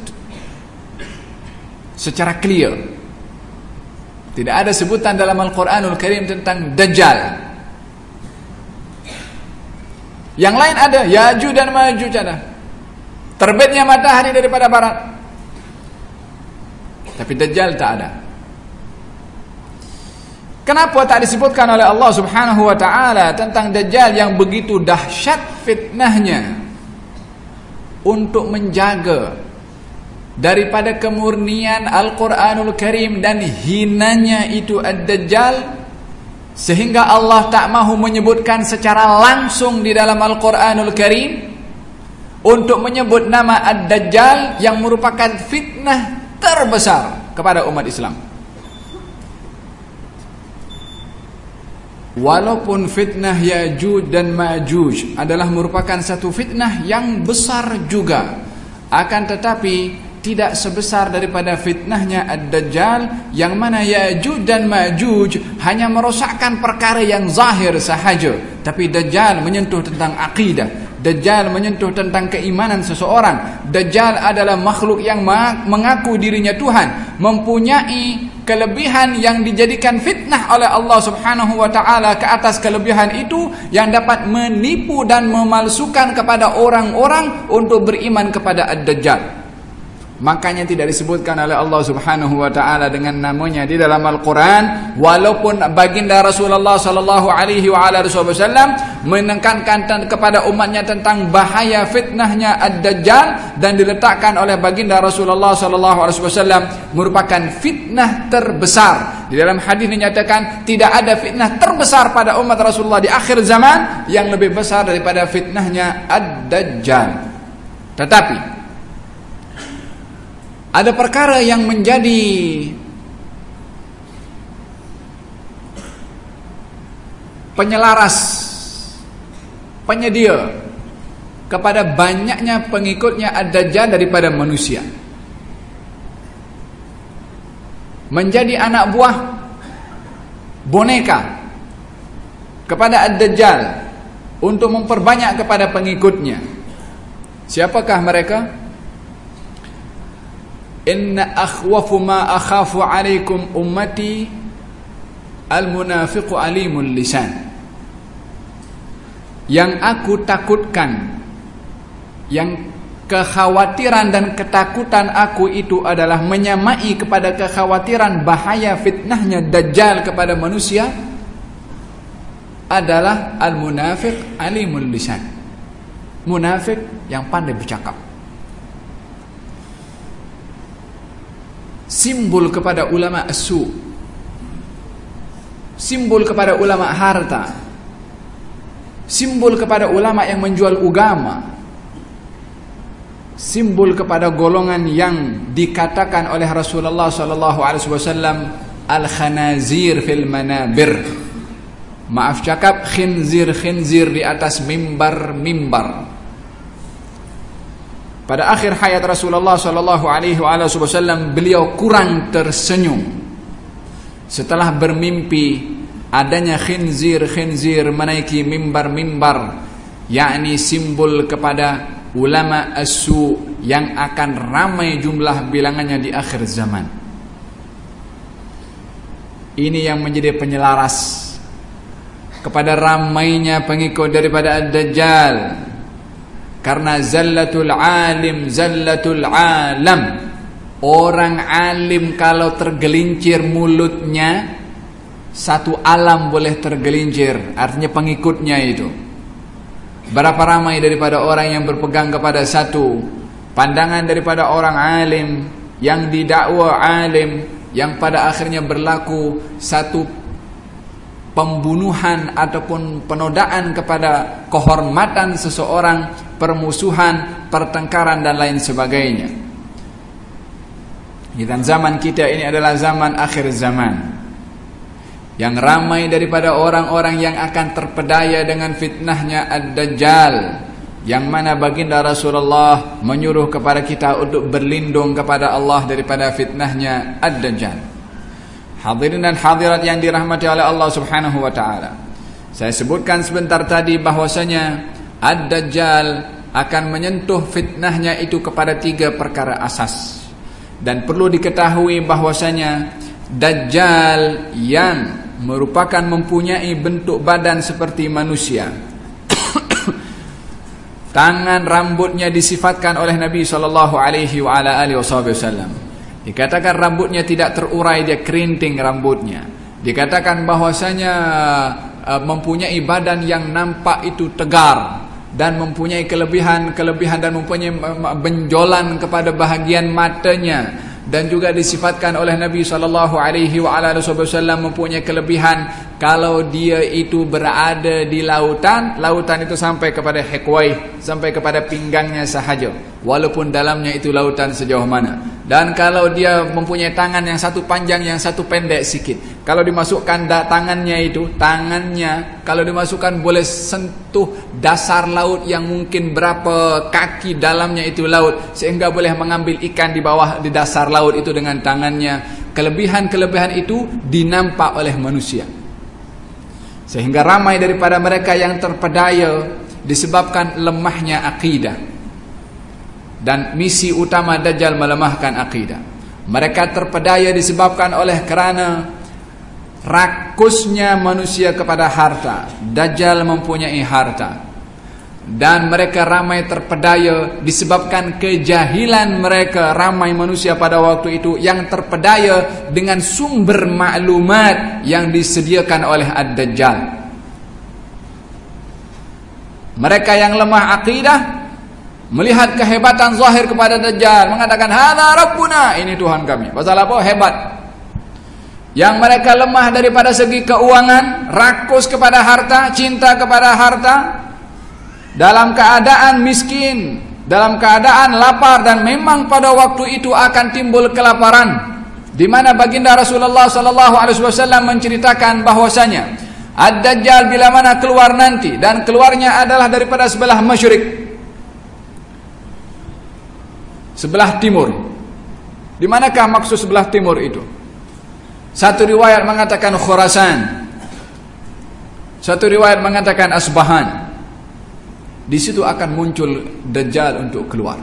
secara clear. Tidak ada sebutan dalam Al-Quranul Karim tentang Dajjal. Yang lain ada, Yajuj dan Majuj ada, terbitnya matahari daripada barat. Tapi Dajjal tak ada. Kenapa tak disebutkan oleh Allah Subhanahu wa taala tentang Dajjal yang begitu dahsyat fitnahnya, untuk menjaga daripada kemurnian Al-Quranul Karim dan hinanya itu Ad-Dajjal, sehingga Allah tak mahu menyebutkan secara langsung di dalam Al-Quranul Karim untuk menyebut nama Ad-Dajjal yang merupakan fitnah terbesar kepada umat Islam. Walaupun fitnah Yajuj dan Majuj adalah merupakan satu fitnah yang besar juga, akan tetapi tidak sebesar daripada fitnahnya Ad-Dajjal, yang mana Yajuj dan Majuj hanya merosakkan perkara yang zahir sahaja, tapi Dajjal menyentuh tentang akidah. Dajjal menyentuh tentang keimanan seseorang. Dajjal adalah makhluk yang mengaku dirinya Tuhan, mempunyai kelebihan yang dijadikan fitnah oleh Allah Subhanahu wa taala. Ke atas kelebihan itu yang dapat menipu dan memalsukan kepada orang-orang untuk beriman kepada Ad-Dajjal. Makanya tidak disebutkan oleh Allah Subhanahu wa taala dengan namanya di dalam Al-Qur'an, walaupun baginda Rasulullah sallallahu alaihi wa alihi wasallam menekankan kepada umatnya tentang bahaya fitnahnya Ad-Dajjal, dan diletakkan oleh baginda Rasulullah sallallahu alaihi wasallam merupakan fitnah terbesar. Di dalam hadis dinyatakan tidak ada fitnah terbesar pada umat Rasulullah di akhir zaman yang lebih besar daripada fitnahnya Ad-Dajjal. Tetapi ada perkara yang menjadi penyelaras, penyedia kepada banyaknya pengikutnya Ad-Dajjal daripada manusia. Menjadi anak buah boneka kepada Ad-Dajjal untuk memperbanyak kepada pengikutnya. Siapakah mereka? Inna akhwafu ma akhafu alaikum ummati al-munafiqu alimul lisan. Yang aku takutkan, yang kekhawatiran dan ketakutan aku itu adalah menyamai kepada kekhawatiran bahaya fitnahnya Dajjal kepada manusia adalah al-munafiq alimul lisan. Munafik yang pandai bercakap. Simbol kepada ulama as-su, simbol kepada ulama harta, simbol kepada ulama yang menjual agama, simbol kepada golongan yang dikatakan oleh Rasulullah sallallahu alaihi wasallam al-khanazir fil manabir. Maaf cakap, khinzir-khinzir di atas mimbar-mimbar. Pada akhir hayat Rasulullah sallallahu alaihi wasallam beliau kurang tersenyum setelah bermimpi adanya khinzir-khinzir menaiki mimbar-mimbar, yakni simbol kepada ulama as-su yang akan ramai jumlah bilangannya di akhir zaman. Ini yang menjadi penyelaras kepada ramainya pengikut daripada Ad-Dajjal. Karena zallatul alim zallatul alam. Orang alim kalau tergelincir mulutnya, satu alam boleh tergelincir. Artinya pengikutnya itu. Berapa ramai daripada orang yang berpegang kepada satu pandangan daripada orang alim, yang didakwa alim, yang pada akhirnya berlaku satu pembunuhan ataupun penodaan kepada kehormatan seseorang, permusuhan, pertengkaran dan lain sebagainya. Dan zaman kita ini adalah zaman akhir zaman, yang ramai daripada orang-orang yang akan terpedaya dengan fitnahnya Ad-Dajjal, yang mana baginda Rasulullah menyuruh kepada kita untuk berlindung kepada Allah daripada fitnahnya Ad-Dajjal. Hadirin dan hadirat yang dirahmati oleh Allah subhanahu wa ta'ala, saya sebutkan sebentar tadi bahwasanya Ad-Dajjal akan menyentuh fitnahnya itu kepada tiga perkara asas. Dan perlu diketahui bahwasanya Dajjal yang merupakan mempunyai bentuk badan seperti manusia, tangan rambutnya disifatkan oleh Nabi sallallahu alaihi wa ala alihi wasallam. Dikatakan rambutnya tidak terurai, dia kerinting rambutnya. Dikatakan bahwasanya uh, mempunyai badan yang nampak itu tegar dan mempunyai kelebihan-kelebihan dan mempunyai benjolan kepada bahagian matanya. Dan juga disifatkan oleh Nabi sallallahu alaihi wasallam mempunyai kelebihan kalau dia itu berada di lautan, lautan itu sampai kepada hikwai, sampai kepada pinggangnya sahaja, walaupun dalamnya itu lautan sejauh mana. Dan kalau dia mempunyai tangan yang satu panjang, yang satu pendek sikit, kalau dimasukkan tangannya itu, tangannya kalau dimasukkan boleh sentuh dasar laut yang mungkin berapa kaki dalamnya itu laut, sehingga boleh mengambil ikan di bawah di dasar laut itu dengan tangannya. Kelebihan-kelebihan itu dinampak oleh manusia, sehingga ramai daripada mereka yang terpedaya disebabkan lemahnya akidah. Dan misi utama Dajjal melemahkan akidah. Mereka terpedaya disebabkan oleh kerana rakusnya manusia kepada harta. Dajjal mempunyai harta. Dan mereka ramai terpedaya disebabkan kejahilan mereka. Ramai manusia pada waktu itu yang terpedaya dengan sumber maklumat yang disediakan oleh Ad-Dajjal. Mereka yang lemah akidah melihat kehebatan zahir kepada Dajjal, mengatakan hadza rabbuna, ini Tuhan kami. Pasal apa? Hebat. Yang mereka lemah daripada segi keuangan, rakus kepada harta, cinta kepada harta, dalam keadaan miskin, dalam keadaan lapar, dan memang pada waktu itu akan timbul kelaparan, di mana baginda Rasulullah sallallahu alaihi wasallam menceritakan bahwasanya Ad-Dajjal bila mana keluar nanti, dan keluarnya adalah daripada sebelah masyrik, sebelah timur. Di manakah maksud sebelah timur itu? Satu riwayat mengatakan Khurasan, satu riwayat mengatakan Asbahan. Di situ akan muncul Dajjal untuk keluar.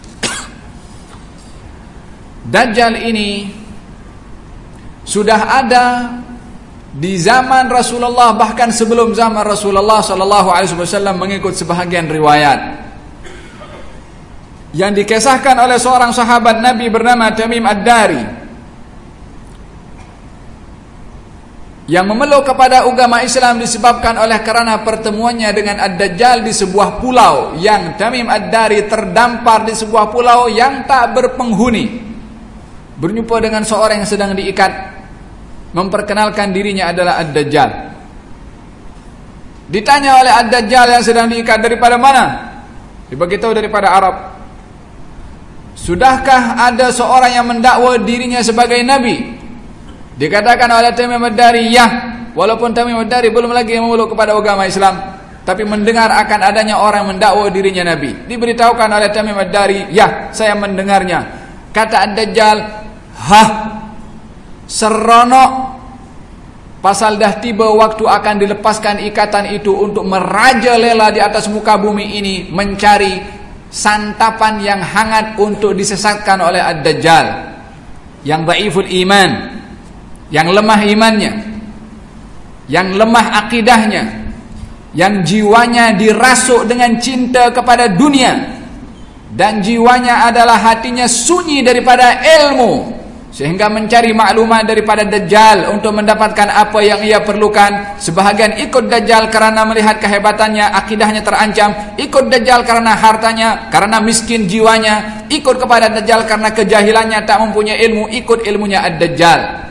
Dajjal ini sudah ada di zaman Rasulullah, bahkan sebelum zaman Rasulullah sallallahu alaihi wasallam, mengikut sebahagian riwayat yang dikisahkan oleh seorang sahabat Nabi bernama Tamim Ad-Dari, yang memeluk kepada agama Islam disebabkan oleh kerana pertemuannya dengan Ad-Dajjal di sebuah pulau, yang Tamim Ad-Dari terdampar di sebuah pulau yang tak berpenghuni, berjumpa dengan seorang yang sedang diikat, memperkenalkan dirinya adalah Ad-Dajjal. Ditanya oleh Ad-Dajjal yang sedang diikat, daripada mana? Diberitahu daripada Arab. Sudahkah ada seorang yang mendakwa dirinya sebagai Nabi? Dikatakan oleh Tamim Ad-Dari, ya, walaupun Tamim Ad-Dari belum lagi memeluk kepada agama Islam, tapi mendengar akan adanya orang mendakwa dirinya Nabi. Diberitahukan oleh Tamim Ad-Dari, ya, saya mendengarnya. Kata Ad-Dajjal, hah, seronok, pasal dah tiba waktu akan dilepaskan ikatan itu untuk merajalela di atas muka bumi ini, mencari santapan yang hangat untuk disesatkan oleh Ad-Dajjal yang dhaiful iman, yang lemah imannya, yang lemah akidahnya, yang jiwanya dirasuk dengan cinta kepada dunia, dan jiwanya adalah hatinya sunyi daripada ilmu, sehingga mencari maklumat daripada Dajjal untuk mendapatkan apa yang ia perlukan. Sebahagian ikut Dajjal kerana melihat kehebatannya, akidahnya terancam. Ikut Dajjal kerana hartanya, kerana miskin jiwanya. Ikut kepada Dajjal kerana kejahilannya, tak mempunyai ilmu. Ikut ilmunya Ad-Dajjal.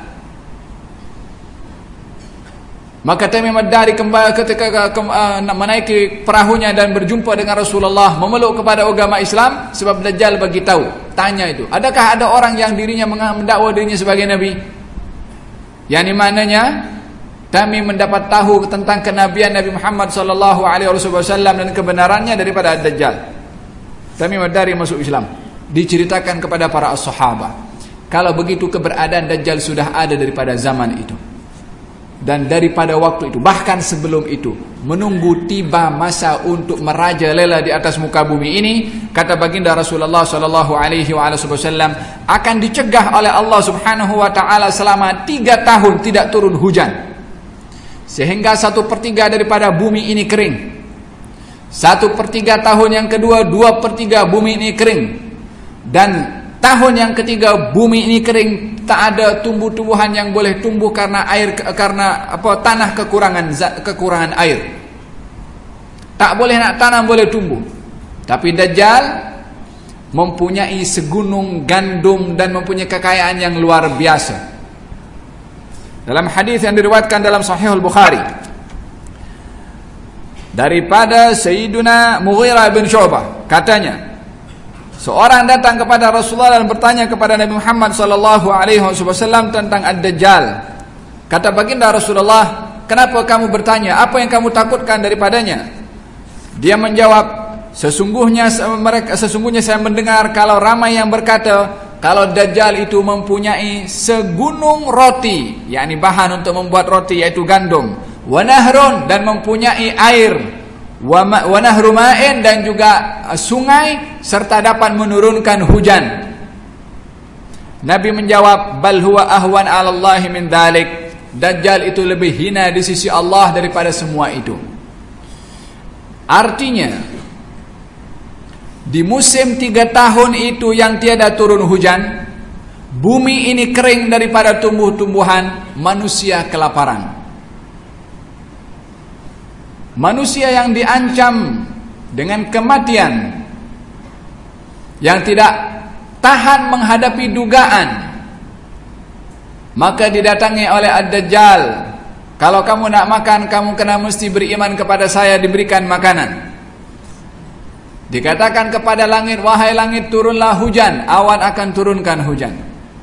Maka Tamim Ad-Dari kembali ketika ke, uh, menaiki perahunya dan berjumpa dengan Rasulullah, memeluk kepada agama Islam, sebab Dajjal bagi tahu, tanya itu, adakah ada orang yang dirinya mendakwa dirinya sebagai Nabi? Yang di mananya Tamim mendapat tahu tentang kenabian Nabi Muhammad sallallahu alaihi wasallam dan kebenarannya daripada Ad-Dajjal. Tamim Ad-Dari masuk Islam. Diceritakan kepada para as-sahabah, kalau begitu keberadaan Dajjal sudah ada daripada zaman itu, dan daripada waktu itu, bahkan sebelum itu, menunggu tiba masa untuk merajalela di atas muka bumi ini. Kata baginda Rasulullah sallallahu alaihi wasallam, akan dicegah oleh Allah Subhanahu wa taala selama tiga tahun tidak turun hujan, sehingga satu per tiga daripada bumi ini kering. Satu per tiga tahun yang kedua, dua per tiga bumi ini kering, dan tahun yang ketiga bumi ini kering, tak ada tumbuh-tumbuhan yang boleh tumbuh karena air, karena apa, tanah kekurangan kekurangan air. Tak boleh nak tanam, boleh tumbuh. Tapi Dajjal mempunyai segunung gandum dan mempunyai kekayaan yang luar biasa. Dalam hadis yang diriwayatkan dalam Sahih Al-Bukhari daripada Sayyiduna Mughirah bin Syu'bah, katanya, seorang datang kepada Rasulullah dan bertanya kepada Nabi Muhammad sallallahu alaihi wasallam tentang Ad-Dajjal. Kata baginda Rasulullah, kenapa kamu bertanya? Apa yang kamu takutkan daripadanya? Dia menjawab, sesungguhnya mereka sesungguhnya saya mendengar kalau ramai yang berkata kalau Dajjal itu mempunyai segunung roti, yakni bahan untuk membuat roti, yaitu gandum, wa nahrun, dan mempunyai air, wa nahru ma'in, dan juga sungai, serta dapat menurunkan hujan. Nabi menjawab, bal huwa ahwan 'ala Allah min dzalik. Dajjal itu lebih hina di sisi Allah daripada semua itu. Artinya, di musim tiga tahun itu yang tiada turun hujan, bumi ini kering daripada tumbuh-tumbuhan, manusia kelaparan. Manusia yang diancam dengan kematian, yang tidak tahan menghadapi dugaan, maka didatangi oleh Ad-Dajjal. Kalau kamu nak makan, kamu kena mesti beriman kepada saya, diberikan makanan. Dikatakan kepada langit, wahai langit turunlah hujan, awan akan turunkan hujan.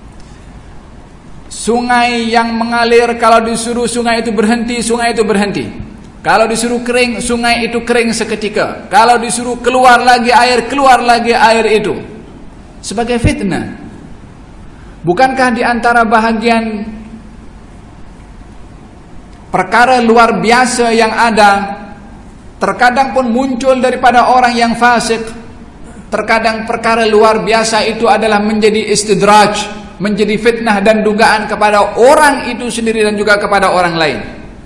Sungai yang mengalir, kalau disuruh sungai itu berhenti, sungai itu berhenti. Kalau disuruh kering, sungai itu kering seketika. Kalau disuruh keluar lagi air, keluar lagi air itu. Sebagai fitnah. Bukankah di antara bahagian perkara luar biasa yang ada, terkadang pun muncul daripada orang yang fasik. Terkadang perkara luar biasa itu adalah menjadi istidraj, menjadi fitnah dan dugaan kepada orang itu sendiri dan juga kepada orang lain.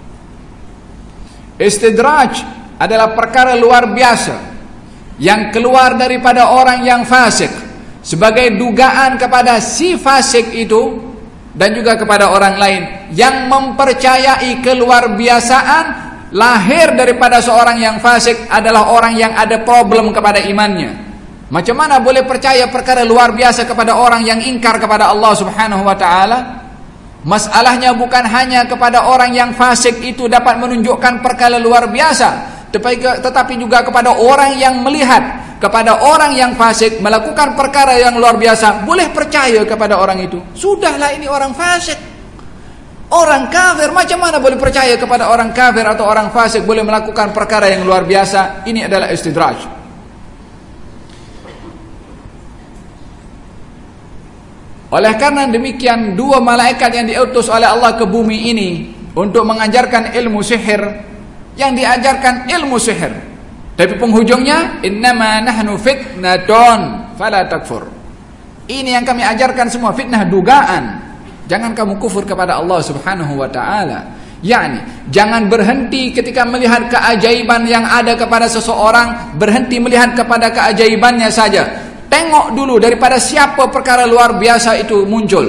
Istidraj adalah perkara luar biasa yang keluar daripada orang yang fasik sebagai dugaan kepada si fasik itu dan juga kepada orang lain yang mempercayai keluar biasaan lahir daripada seorang yang fasik adalah orang yang ada problem kepada imannya. Macam mana boleh percaya perkara luar biasa kepada orang yang ingkar kepada Allah Subhanahu wa taala? Masalahnya bukan hanya kepada orang yang fasik itu dapat menunjukkan perkara luar biasa, tetapi juga kepada orang yang melihat kepada orang yang fasik melakukan perkara yang luar biasa, boleh percaya kepada orang itu. Sudahlah, ini orang fasik, orang kafir, macam mana boleh percaya kepada orang kafir atau orang fasik boleh melakukan perkara yang luar biasa? Ini adalah istidraj. Oleh karena demikian, dua malaikat yang diutus oleh Allah ke bumi ini untuk mengajarkan ilmu sihir, yang diajarkan ilmu sihir, tapi penghujungnya innama nahnu fitnatun fala takfur. Ini yang kami ajarkan semua fitnah, dugaan. Jangan kamu kufur kepada Allah Subhanahu wa taala. Yani jangan berhenti ketika melihat keajaiban yang ada kepada seseorang, berhenti melihat kepada keajaibannya saja. Tengok dulu daripada siapa perkara luar biasa itu muncul.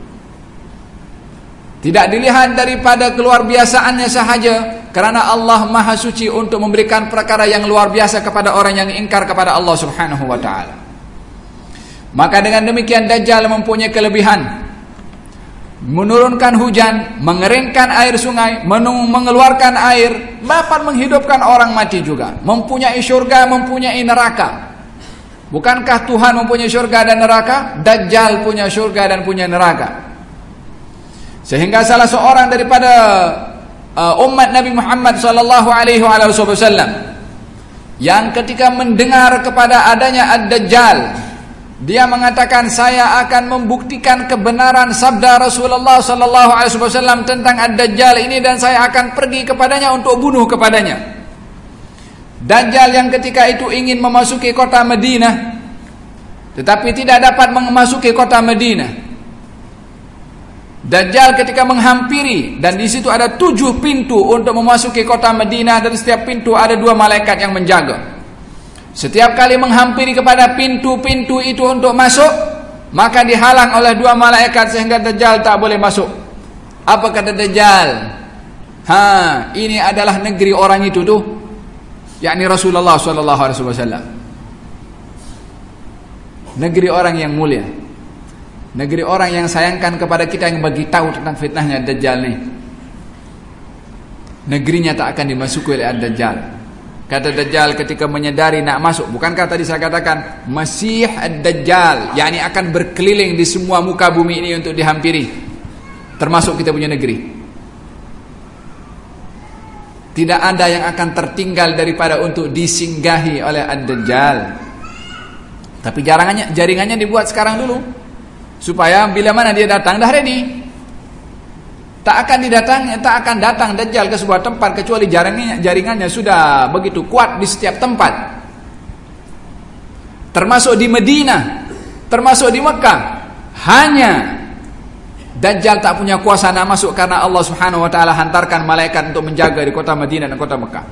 Tidak dilihat daripada keluar biasaannya sahaja, kerana Allah Maha Suci untuk memberikan perkara yang luar biasa kepada orang yang ingkar kepada Allah Subhanahu wa taala. Maka dengan demikian Dajjal mempunyai kelebihan menurunkan hujan, mengeringkan air sungai, mengeluarkan air, dapat menghidupkan orang mati juga, mempunyai syurga, mempunyai neraka. Bukankah Tuhan mempunyai syurga dan neraka? Dajjal punya syurga dan punya neraka. Sehingga salah seorang daripada uh, umat Nabi Muhammad sallallahu alaihi wasallam yang ketika mendengar kepada adanya Ad-Dajjal, dia mengatakan, saya akan membuktikan kebenaran sabda Rasulullah sallallahu alaihi wasallam tentang Ad-Dajjal ini dan saya akan pergi kepadanya untuk bunuh kepadanya. Dajjal yang ketika itu ingin memasuki kota Madinah, tetapi tidak dapat memasuki kota Madinah. Dajjal ketika menghampiri, dan di situ ada tujuh pintu untuk memasuki kota Madinah, dan setiap pintu ada dua malaikat yang menjaga. Setiap kali menghampiri kepada pintu-pintu itu untuk masuk, maka dihalang oleh dua malaikat sehingga Dajjal tak boleh masuk. Apa kata Dajjal? Ha, ini adalah negeri orang itu tuh, yakni Rasulullah sallallahu alaihi wasallam. Negeri orang yang mulia, negeri orang yang sayangkan kepada kita, yang bagi tahu tentang fitnahnya Dajjal ni. Negerinya tak akan dimasuki oleh Ad-Dajjal. Kata Dajjal ketika menyadari nak masuk, bukankah tadi saya katakan Masih Ad-Dajjal, yakni akan berkeliling di semua muka bumi ini untuk dihampiri, termasuk kita punya negeri. Tidak ada yang akan tertinggal daripada untuk disinggahi oleh Ad-Dajjal. Tapi jaringannya, jaringannya dibuat sekarang dulu, supaya bila mana dia datang dah ready. Tak akan didatang, tak akan datang Dajjal ke sebuah tempat kecuali jaringannya, jaringannya sudah begitu kuat di setiap tempat, termasuk di Madinah, termasuk di Mekah. Hanya Dajjal tak punya kuasa nak masuk karena Allah Subhanahu wa taala hantarkan malaikat untuk menjaga di kota Madinah dan kota Mekah.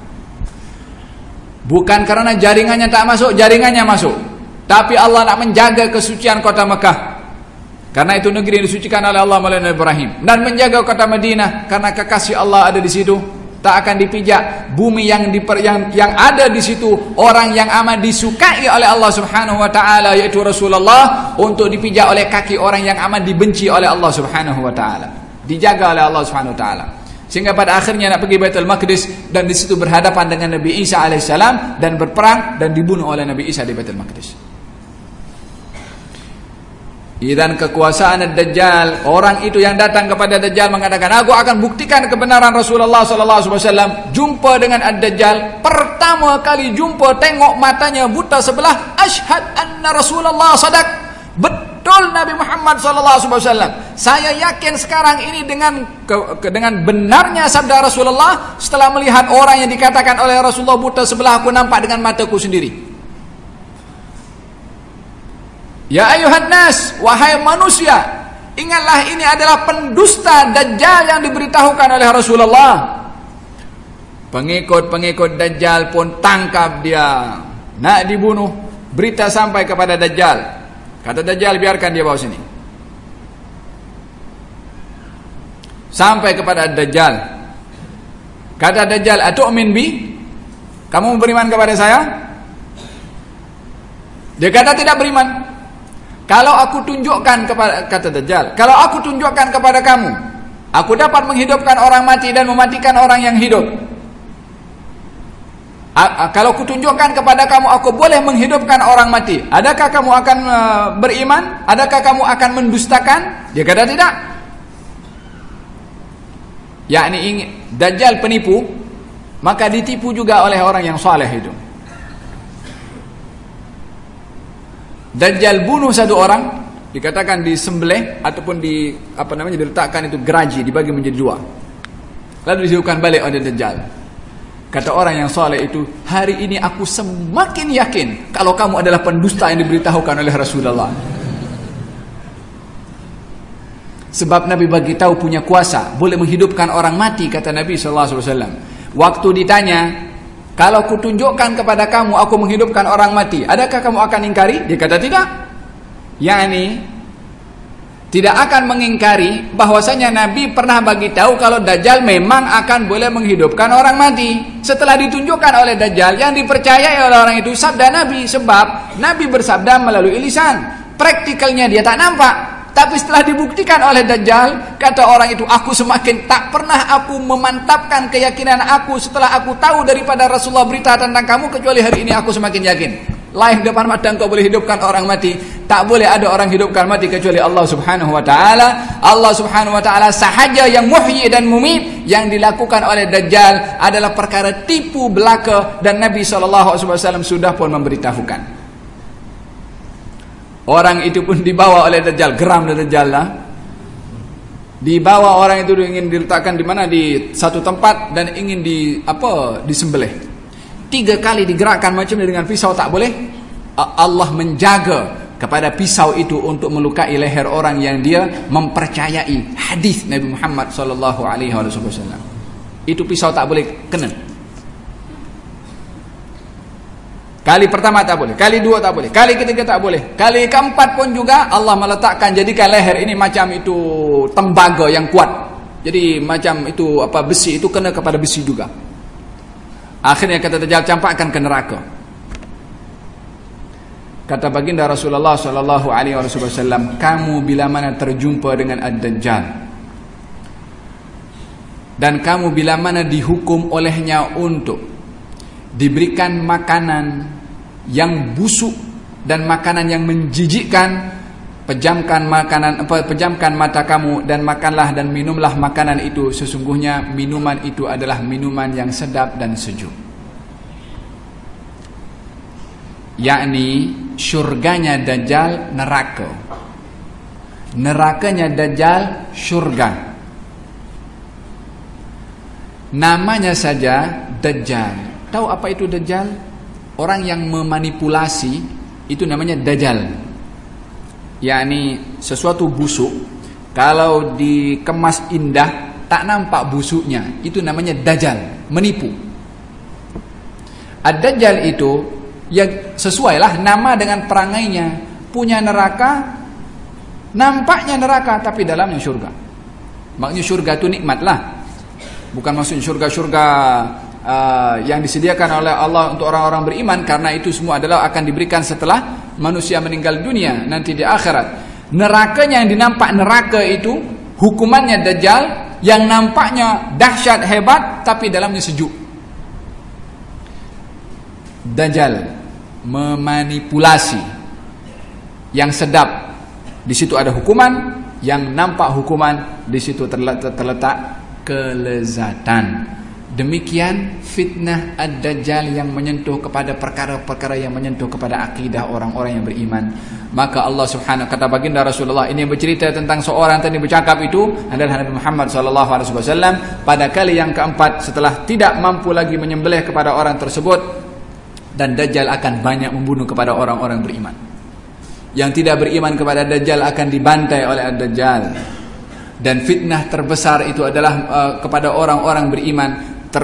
Bukan karena jaringannya tak masuk, jaringannya masuk, tapi Allah nak menjaga kesucian kota Mekah. Karena itu negeri yang disucikan oleh Allah melalui Nabi Ibrahim, dan menjaga kota Madinah karena kekasih Allah ada di situ. Tak akan dipijak bumi yang diper, yang yang ada di situ orang yang amat disukai oleh Allah Subhanahu wa taala, yaitu Rasulullah, untuk dipijak oleh kaki orang yang amat dibenci oleh Allah Subhanahu wa taala. Dijaga oleh Allah Subhanahu wa taala. Sehingga pada akhirnya nak pergi Baitul Maqdis dan di situ berhadapan dengan Nabi Isa alaihissalam dan berperang dan dibunuh oleh Nabi Isa di Baitul Maqdis. Idan kekuasaan Ad-Dajjal, orang itu yang datang kepada Dajjal mengatakan, aku akan buktikan kebenaran Rasulullah sallallahu alaihi wasallam. Jumpa dengan Ad-Dajjal, pertama kali jumpa, tengok matanya buta sebelah, asyhad anna Rasulullah sadaq. Betul Nabi Muhammad sallallahu alaihi wasallam. Saya yakin sekarang ini dengan ke, ke, dengan benarnya sabda Rasulullah setelah melihat orang yang dikatakan oleh Rasulullah buta sebelah, aku nampak dengan mataku sendiri. Ya ayuhan nas, wahai manusia, ingatlah ini adalah pendusta Dajjal yang diberitahukan oleh Rasulullah. Pengikut-pengikut Dajjal pun tangkap dia, nak dibunuh. Berita sampai kepada Dajjal. Kata Dajjal, biarkan dia bawa sini. Sampai kepada Dajjal. Kata Dajjal, atu'min bi? Kamu beriman kepada saya? Dia kata tidak beriman. Kalau aku tunjukkan kepada, kata Dajjal, kalau aku tunjukkan kepada kamu, aku dapat menghidupkan orang mati dan mematikan orang yang hidup. A, a, kalau aku tunjukkan kepada kamu, aku boleh menghidupkan orang mati. Adakah kamu akan uh, beriman? Adakah kamu akan mendustakan? Dia kata tidak. Yakni ingin Dajjal penipu, maka ditipu juga oleh orang yang saleh itu. Dajjal bunuh satu orang, dikatakan disembelih ataupun di apa namanya diletakkan itu geraji, dibagi menjadi dua. Lalu dihidupkan balik oleh Dajjal. Kata orang yang saleh itu, hari ini aku semakin yakin kalau kamu adalah pendusta yang diberitahukan oleh Rasulullah. Sebab Nabi bagi tahu punya kuasa, boleh menghidupkan orang mati, kata Nabi sallallahu alaihi wasallam. Waktu ditanya, kalau aku tunjukkan kepada kamu, aku menghidupkan orang mati, adakah kamu akan ingkari? Dia kata tidak. Yani tidak akan mengingkari bahwasanya Nabi pernah bagi tahu kalau Dajjal memang akan boleh menghidupkan orang mati. Setelah ditunjukkan oleh Dajjal, yang dipercayai oleh orang itu sabda Nabi, sebab Nabi bersabda melalui lisan. Praktikalnya dia tak nampak. Tapi setelah dibuktikan oleh Dajjal, kata orang itu, aku semakin tak pernah aku memantapkan keyakinan aku setelah aku tahu daripada Rasulullah berita tentang kamu, kecuali hari ini aku semakin yakin. Live depan mata engkau boleh hidupkan orang mati. Tak boleh ada orang hidupkan mati kecuali Allah subhanahu wa ta'ala. Allah subhanahu wa ta'ala sahaja yang muhyi dan mumit. Yang dilakukan oleh Dajjal adalah perkara tipu belaka, dan Nabi shallallahu alaihi wasallam sudah pun memberitahukan. Orang itu pun dibawa oleh Dajjal, geram oleh Dajjal lah. Dibawa orang itu ingin diletakkan di mana, di satu tempat, dan ingin di apa disembelih. Tiga kali digerakkan macam ni dengan pisau, tak boleh. Allah menjaga kepada pisau itu untuk melukai leher orang yang dia mempercayai hadis Nabi Muhammad sallallahu alaihi wasallam. Itu pisau tak boleh kena. Kali pertama tak boleh, kali dua tak boleh, kali ketiga tak boleh, kali keempat pun juga Allah meletakkan, jadikan leher ini macam itu tembaga yang kuat. Jadi macam itu apa besi itu kena kepada besi juga. Akhirnya kata Dajjal, campakkan ke neraka. Kata baginda Rasulullah sallallahu alaihi wasallam, kamu bila mana terjumpa dengan Ad-Dajjal dan kamu bila mana dihukum olehnya untuk diberikan makanan yang busuk dan makanan yang menjijikkan, pejamkan makanan apa pejamkan mata kamu dan makanlah dan minumlah makanan itu, sesungguhnya minuman itu adalah minuman yang sedap dan sejuk. Yakni syurganya Dajjal neraka, nerakanya Dajjal syurga. Namanya saja Dajjal. Tahu apa itu Dajjal? Orang yang memanipulasi itu namanya Dajjal. Yakni sesuatu busuk, kalau dikemas indah tak nampak busuknya, itu namanya Dajjal, menipu. Ad-Dajjal itu ya sesuailah nama dengan perangainya, punya neraka, nampaknya neraka tapi dalamnya syurga. Maknanya syurga itu nikmatlah. Bukan maksud syurga-syurga Uh, yang disediakan oleh Allah untuk orang-orang beriman, karena itu semua adalah akan diberikan setelah manusia meninggal dunia nanti di akhirat. Nerakanya yang dinampak neraka itu, hukumannya Dajjal yang nampaknya dahsyat hebat tapi dalamnya sejuk. Dajjal memanipulasi. Yang sedap di situ ada hukuman, yang nampak hukuman di situ terletak, terletak kelezatan. Demikian fitnah ad-dajjal yang menyentuh kepada perkara-perkara yang menyentuh kepada akidah orang-orang yang beriman. Maka Allah Subhanahu kata baginda Rasulullah ini bercerita tentang seorang tadi bercakap itu adalah Nabi Muhammad sallallahu alaihi wasallam pada kali yang keempat setelah tidak mampu lagi menyembelih kepada orang tersebut, dan dajjal akan banyak membunuh kepada orang-orang beriman. Yang tidak beriman kepada dajjal akan dibantai oleh ad-dajjal. Dan fitnah terbesar itu adalah uh, kepada orang-orang beriman ter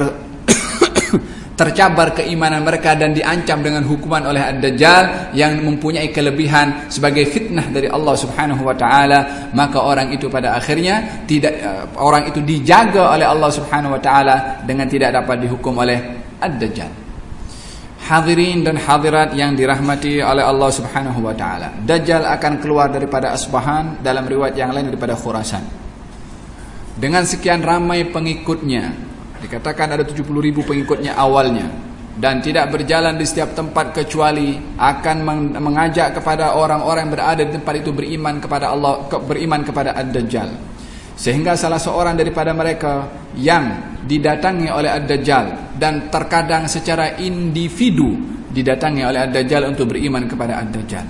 tercabar keimanan mereka dan diancam dengan hukuman oleh ad-dajjal yang mempunyai kelebihan sebagai fitnah dari Allah Subhanahu wa taala. Maka orang itu pada akhirnya tidak uh, orang itu dijaga oleh Allah Subhanahu wa taala dengan tidak dapat dihukum oleh ad-dajjal. Hadirin dan hadirat yang dirahmati oleh Allah Subhanahu wa taala. Dajjal akan keluar daripada Asbahan, dalam riwayat yang lain daripada Khurasan. Dengan sekian ramai pengikutnya, dikatakan ada tujuh puluh ribu pengikutnya awalnya, dan tidak berjalan di setiap tempat kecuali akan mengajak kepada orang-orang yang berada di tempat itu beriman kepada Allah, beriman kepada ad-dajjal. Sehingga salah seorang daripada mereka yang didatangi oleh ad-dajjal, dan terkadang secara individu didatangi oleh ad-dajjal untuk beriman kepada ad-dajjal.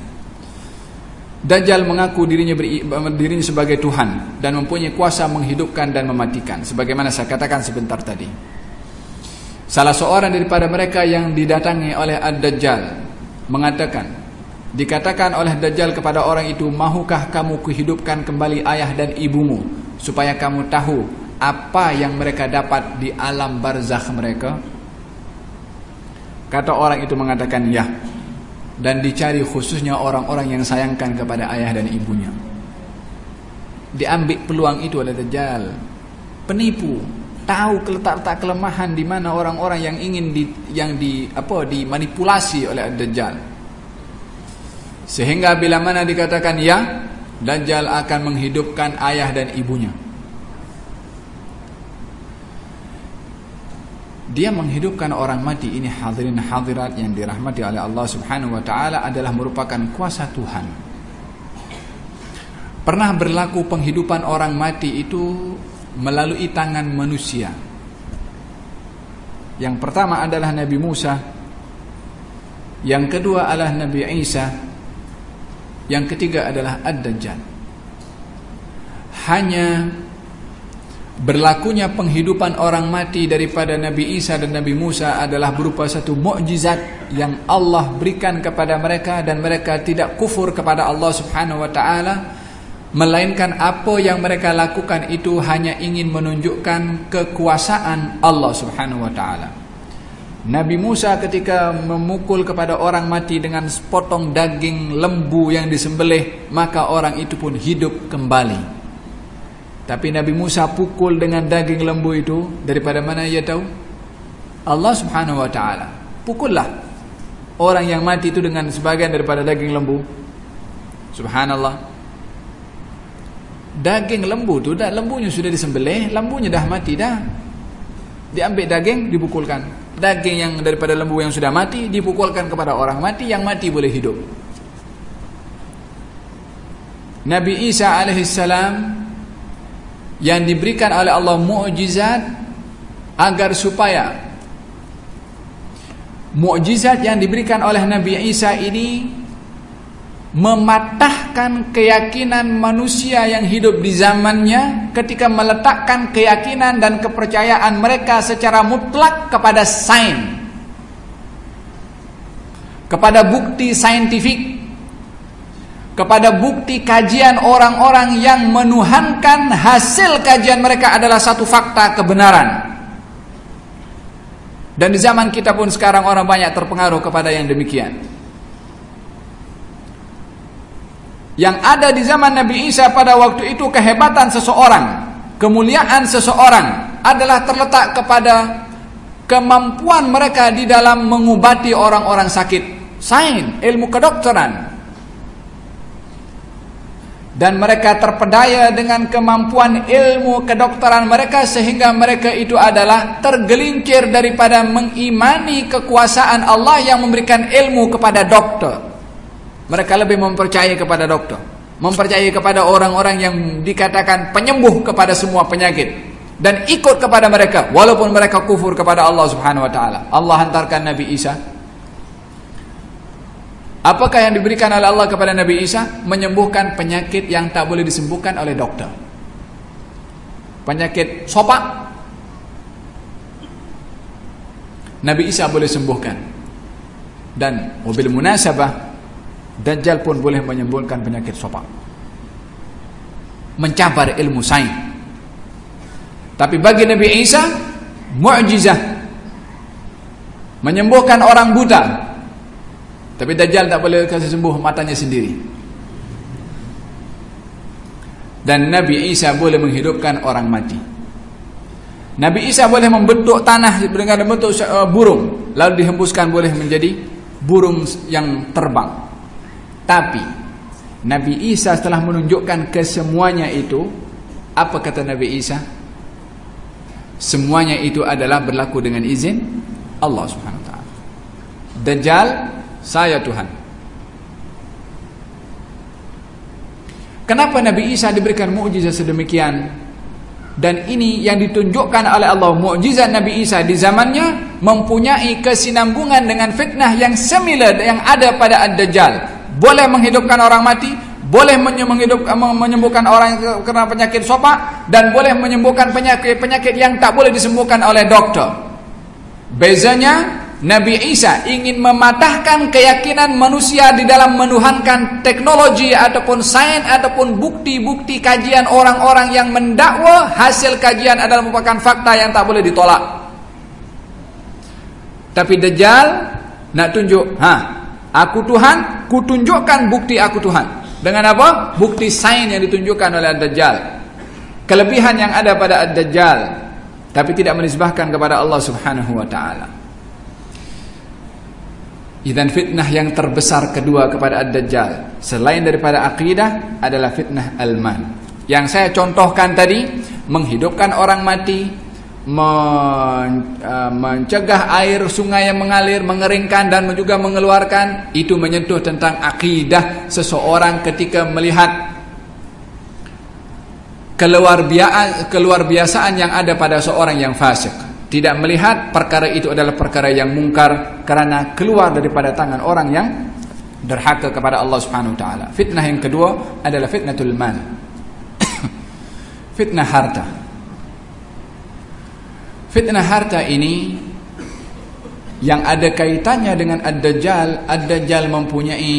Dajjal mengaku dirinya berdirinya sebagai Tuhan dan mempunyai kuasa menghidupkan dan mematikan, sebagaimana saya katakan sebentar tadi. Salah seorang daripada mereka yang didatangi oleh ad-dajjal mengatakan, dikatakan oleh dajjal kepada orang itu, mahukah kamu kuhidupkan kembali ayah dan ibumu supaya kamu tahu apa yang mereka dapat di alam barzakh mereka? Kata orang itu mengatakan ya, dan dicari khususnya orang-orang yang sayangkan kepada ayah dan ibunya. Diambil peluang itu oleh dajjal. Penipu tahu letak-letak kelemahan di mana orang-orang yang ingin di, yang di apa dimanipulasi oleh dajjal. Sehingga bila mana dikatakan ya, dajjal akan menghidupkan ayah dan ibunya. Dia menghidupkan orang mati. Ini hadirin hadirat yang dirahmati oleh Allah Subhanahu wa taala adalah merupakan kuasa Tuhan. Pernah berlaku penghidupan orang mati itu melalui tangan manusia. Yang pertama adalah Nabi Musa, yang kedua adalah Nabi Isa, yang ketiga adalah ad-dajjal. Hanya berlakunya penghidupan orang mati daripada Nabi Isa dan Nabi Musa adalah berupa satu mukjizat yang Allah berikan kepada mereka, dan mereka tidak kufur kepada Allah Subhanahu wa taala, melainkan apa yang mereka lakukan itu hanya ingin menunjukkan kekuasaan Allah Subhanahu wa taala. Nabi Musa ketika memukul kepada orang mati dengan sepotong daging lembu yang disembelih, maka orang itu pun hidup kembali. Tapi Nabi Musa pukul dengan daging lembu itu daripada mana ia tahu? Allah Subhanahu wa taala. Pukullah orang yang mati itu dengan sebagian daripada daging lembu. Subhanallah. Daging lembu itu dah, lembunya sudah disembelih, lembunya dah mati dah. Diambil daging, dipukulkan. Daging yang daripada lembu yang sudah mati dipukulkan kepada orang mati, yang mati boleh hidup. Nabi Isa alaihissalam yang diberikan oleh Allah mukjizat agar supaya mukjizat yang diberikan oleh Nabi Isa ini mematahkan keyakinan manusia yang hidup di zamannya ketika meletakkan keyakinan dan kepercayaan mereka secara mutlak kepada sains, kepada bukti saintifik, kepada bukti kajian orang-orang yang menuhankan hasil kajian mereka adalah satu fakta kebenaran. Dan di zaman kita pun sekarang orang banyak terpengaruh kepada yang demikian. Yang ada di zaman Nabi Isa pada waktu itu, kehebatan seseorang, kemuliaan seseorang adalah terletak kepada kemampuan mereka di dalam mengobati orang-orang sakit. Sains, ilmu kedokteran. dan mereka terpedaya dengan kemampuan ilmu kedokteran mereka, sehingga mereka itu adalah tergelincir daripada mengimani kekuasaan Allah yang memberikan ilmu kepada dokter. Mereka lebih mempercayai kepada dokter, mempercayai kepada orang-orang yang dikatakan penyembuh kepada semua penyakit, dan ikut kepada mereka walaupun mereka kufur kepada Allah Subhanahu wa taala. Allah hantarkan Nabi Isa. Apakah yang diberikan oleh Allah kepada Nabi Isa? Menyembuhkan penyakit yang tak boleh disembuhkan oleh dokter. Penyakit sopak, Nabi Isa boleh sembuhkan. Dan mobil munasabah, Dajjal pun boleh menyembuhkan penyakit sopak. Mencabar ilmu sains. Tapi bagi Nabi Isa, mukjizah. Menyembuhkan orang buta. Tapi Dajjal tak boleh kasih sembuh matanya sendiri. Dan Nabi Isa boleh menghidupkan orang mati. Nabi Isa boleh membentuk tanah dengan bentuk uh, burung, lalu dihembuskan boleh menjadi burung yang terbang. Tapi Nabi Isa setelah menunjukkan kesemuanya itu, apa kata Nabi Isa? Semuanya itu adalah berlaku dengan izin Allah Subhanahu wa taala. Dajjal, saya Tuhan. Kenapa Nabi Isa diberikan mukjizat sedemikian? Dan ini yang ditunjukkan oleh Allah, mukjizat Nabi Isa di zamannya mempunyai kesinambungan dengan fitnah yang similar yang ada pada Ad-Dajjal. Boleh menghidupkan orang mati, boleh menghidup, menyembuhkan orang yang kena penyakit sopak, dan boleh menyembuhkan penyakit-penyakit yang tak boleh disembuhkan oleh dokter. Bezanya, Nabi Isa ingin mematahkan keyakinan manusia di dalam menuhankan teknologi ataupun sains ataupun bukti-bukti kajian orang-orang yang mendakwa hasil kajian adalah merupakan fakta yang tak boleh ditolak. Tapi Dajjal nak tunjuk, ha, aku Tuhan, ku tunjukkan bukti aku Tuhan. Dengan apa? Bukti sains yang ditunjukkan oleh Ad-Dajjal. Kelebihan yang ada pada Ad-Dajjal, tapi tidak menisbahkan kepada Allah Subhanahu wa taala. Dan fitnah yang terbesar kedua kepada Ad-Dajjal selain daripada akidah adalah fitnah al-mal. Yang saya contohkan tadi, menghidupkan orang mati, men, uh, mencegah air sungai yang mengalir, mengeringkan dan juga mengeluarkan, itu menyentuh tentang akidah seseorang ketika melihat keluar biasaan, keluar biasaan yang ada pada seorang yang fasik. Tidak melihat perkara itu adalah perkara yang mungkar karena keluar daripada tangan orang yang derhaka kepada Allah Subhanahu wa taala. Fitnah yang kedua adalah fitnatul mal. Fitnah harta. Fitnah harta ini yang ada kaitannya dengan Ad-Dajjal. Ad-Dajjal mempunyai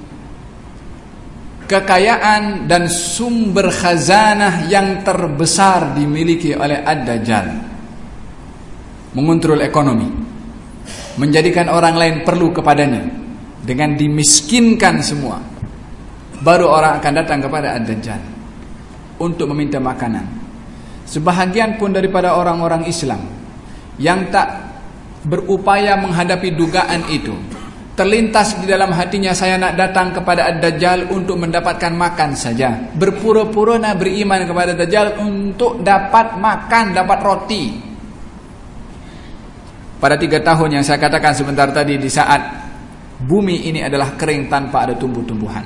kekayaan dan sumber khazanah yang terbesar dimiliki oleh Ad-Dajjal. Mengontrol ekonomi, menjadikan orang lain perlu kepadanya dengan dimiskinkan semua. Baru orang akan datang kepada Ad-Dajjal untuk meminta makanan. Sebahagian pun daripada orang-orang Islam yang tak berupaya menghadapi dugaan itu, terlintas di dalam hatinya, saya nak datang kepada Ad-Dajjal untuk mendapatkan makan saja. Berpura-pura nak beriman kepada Dajjal untuk dapat makan, dapat roti. Pada tiga tahun yang saya katakan sebentar tadi, di saat bumi ini adalah kering tanpa ada tumbuh-tumbuhan,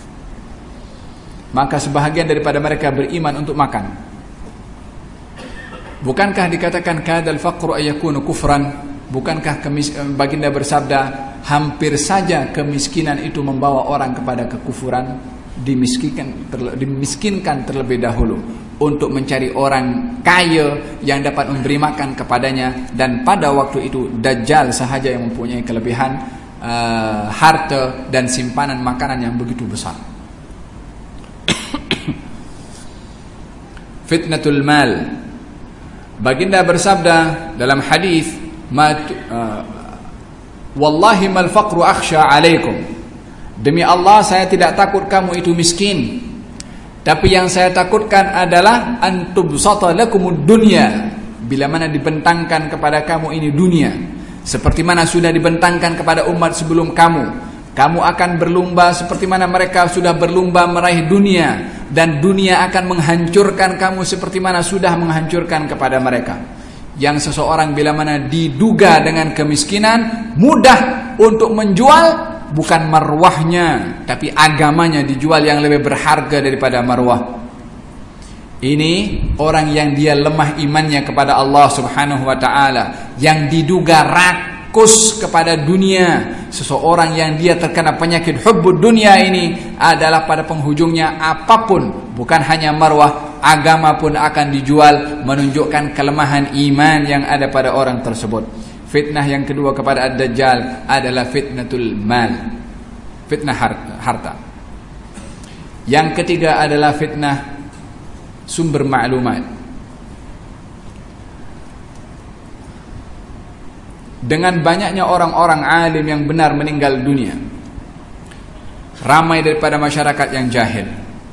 maka sebahagian daripada mereka beriman untuk makan. Bukankah dikatakan kadal faqru ayakunu kufran? Bukankah kemis, baginda bersabda, hampir saja kemiskinan itu membawa orang kepada kekufuran? Dimiskinkan, terle, dimiskinkan terlebih dahulu untuk mencari orang kaya yang dapat memberi makan kepadanya. Dan pada waktu itu Dajjal sahaja yang mempunyai kelebihan uh, harta dan simpanan makanan yang begitu besar. Fitnatul mal. Baginda bersabda dalam hadis, uh, wallahi mal faqru akhsha alaikum. Demi Allah, saya tidak takut kamu itu miskin, tapi yang saya takutkan adalah antubsata lakumud dunya, bila mana dibentangkan kepada kamu ini dunia, seperti mana sudah dibentangkan kepada umat sebelum kamu. Kamu akan berlumba seperti mana mereka sudah berlumba meraih dunia. dan dunia akan menghancurkan kamu seperti mana sudah menghancurkan kepada mereka. Yang seseorang bila mana diduga dengan kemiskinan, mudah untuk menjual bukan marwahnya, tapi agamanya dijual yang lebih berharga daripada marwah. Ini orang yang dia lemah imannya kepada Allah Subhanahu wa taala, yang diduga rakus kepada dunia. Seseorang yang dia terkena penyakit hubbud dunia ini adalah pada penghujungnya apapun, bukan hanya marwah, agama pun akan dijual, menunjukkan kelemahan iman yang ada pada orang tersebut. Fitnah yang kedua kepada Ad-Dajjal adalah fitnatul mal, fitnah harta. Yang ketiga adalah fitnah sumber maklumat. Dengan banyaknya orang-orang alim yang benar meninggal dunia, ramai daripada masyarakat yang jahil.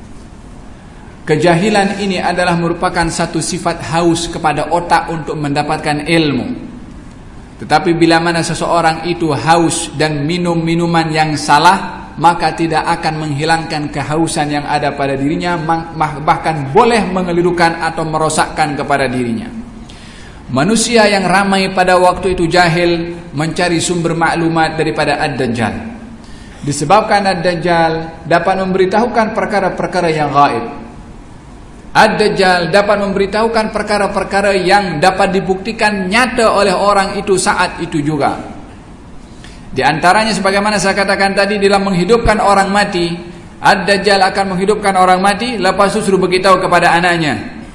Kejahilan ini adalah merupakan satu sifat haus kepada otak untuk mendapatkan ilmu. Tetapi bila mana seseorang itu haus dan minum minuman yang salah, maka tidak akan menghilangkan kehausan yang ada pada dirinya, bahkan boleh mengelirukan atau merosakkan kepada dirinya. Manusia yang ramai pada waktu itu jahil mencari sumber maklumat daripada Ad-Dajjal. Disebabkan Ad-Dajjal dapat memberitahukan perkara-perkara yang gaib. Ad-Dajjal dapat memberitahukan perkara-perkara yang dapat dibuktikan nyata oleh orang itu saat itu juga. Di antaranya sebagaimana saya katakan tadi, dalam menghidupkan orang mati, Ad-Dajjal akan menghidupkan orang mati, lepas itu suruh beritahu kepada anaknya.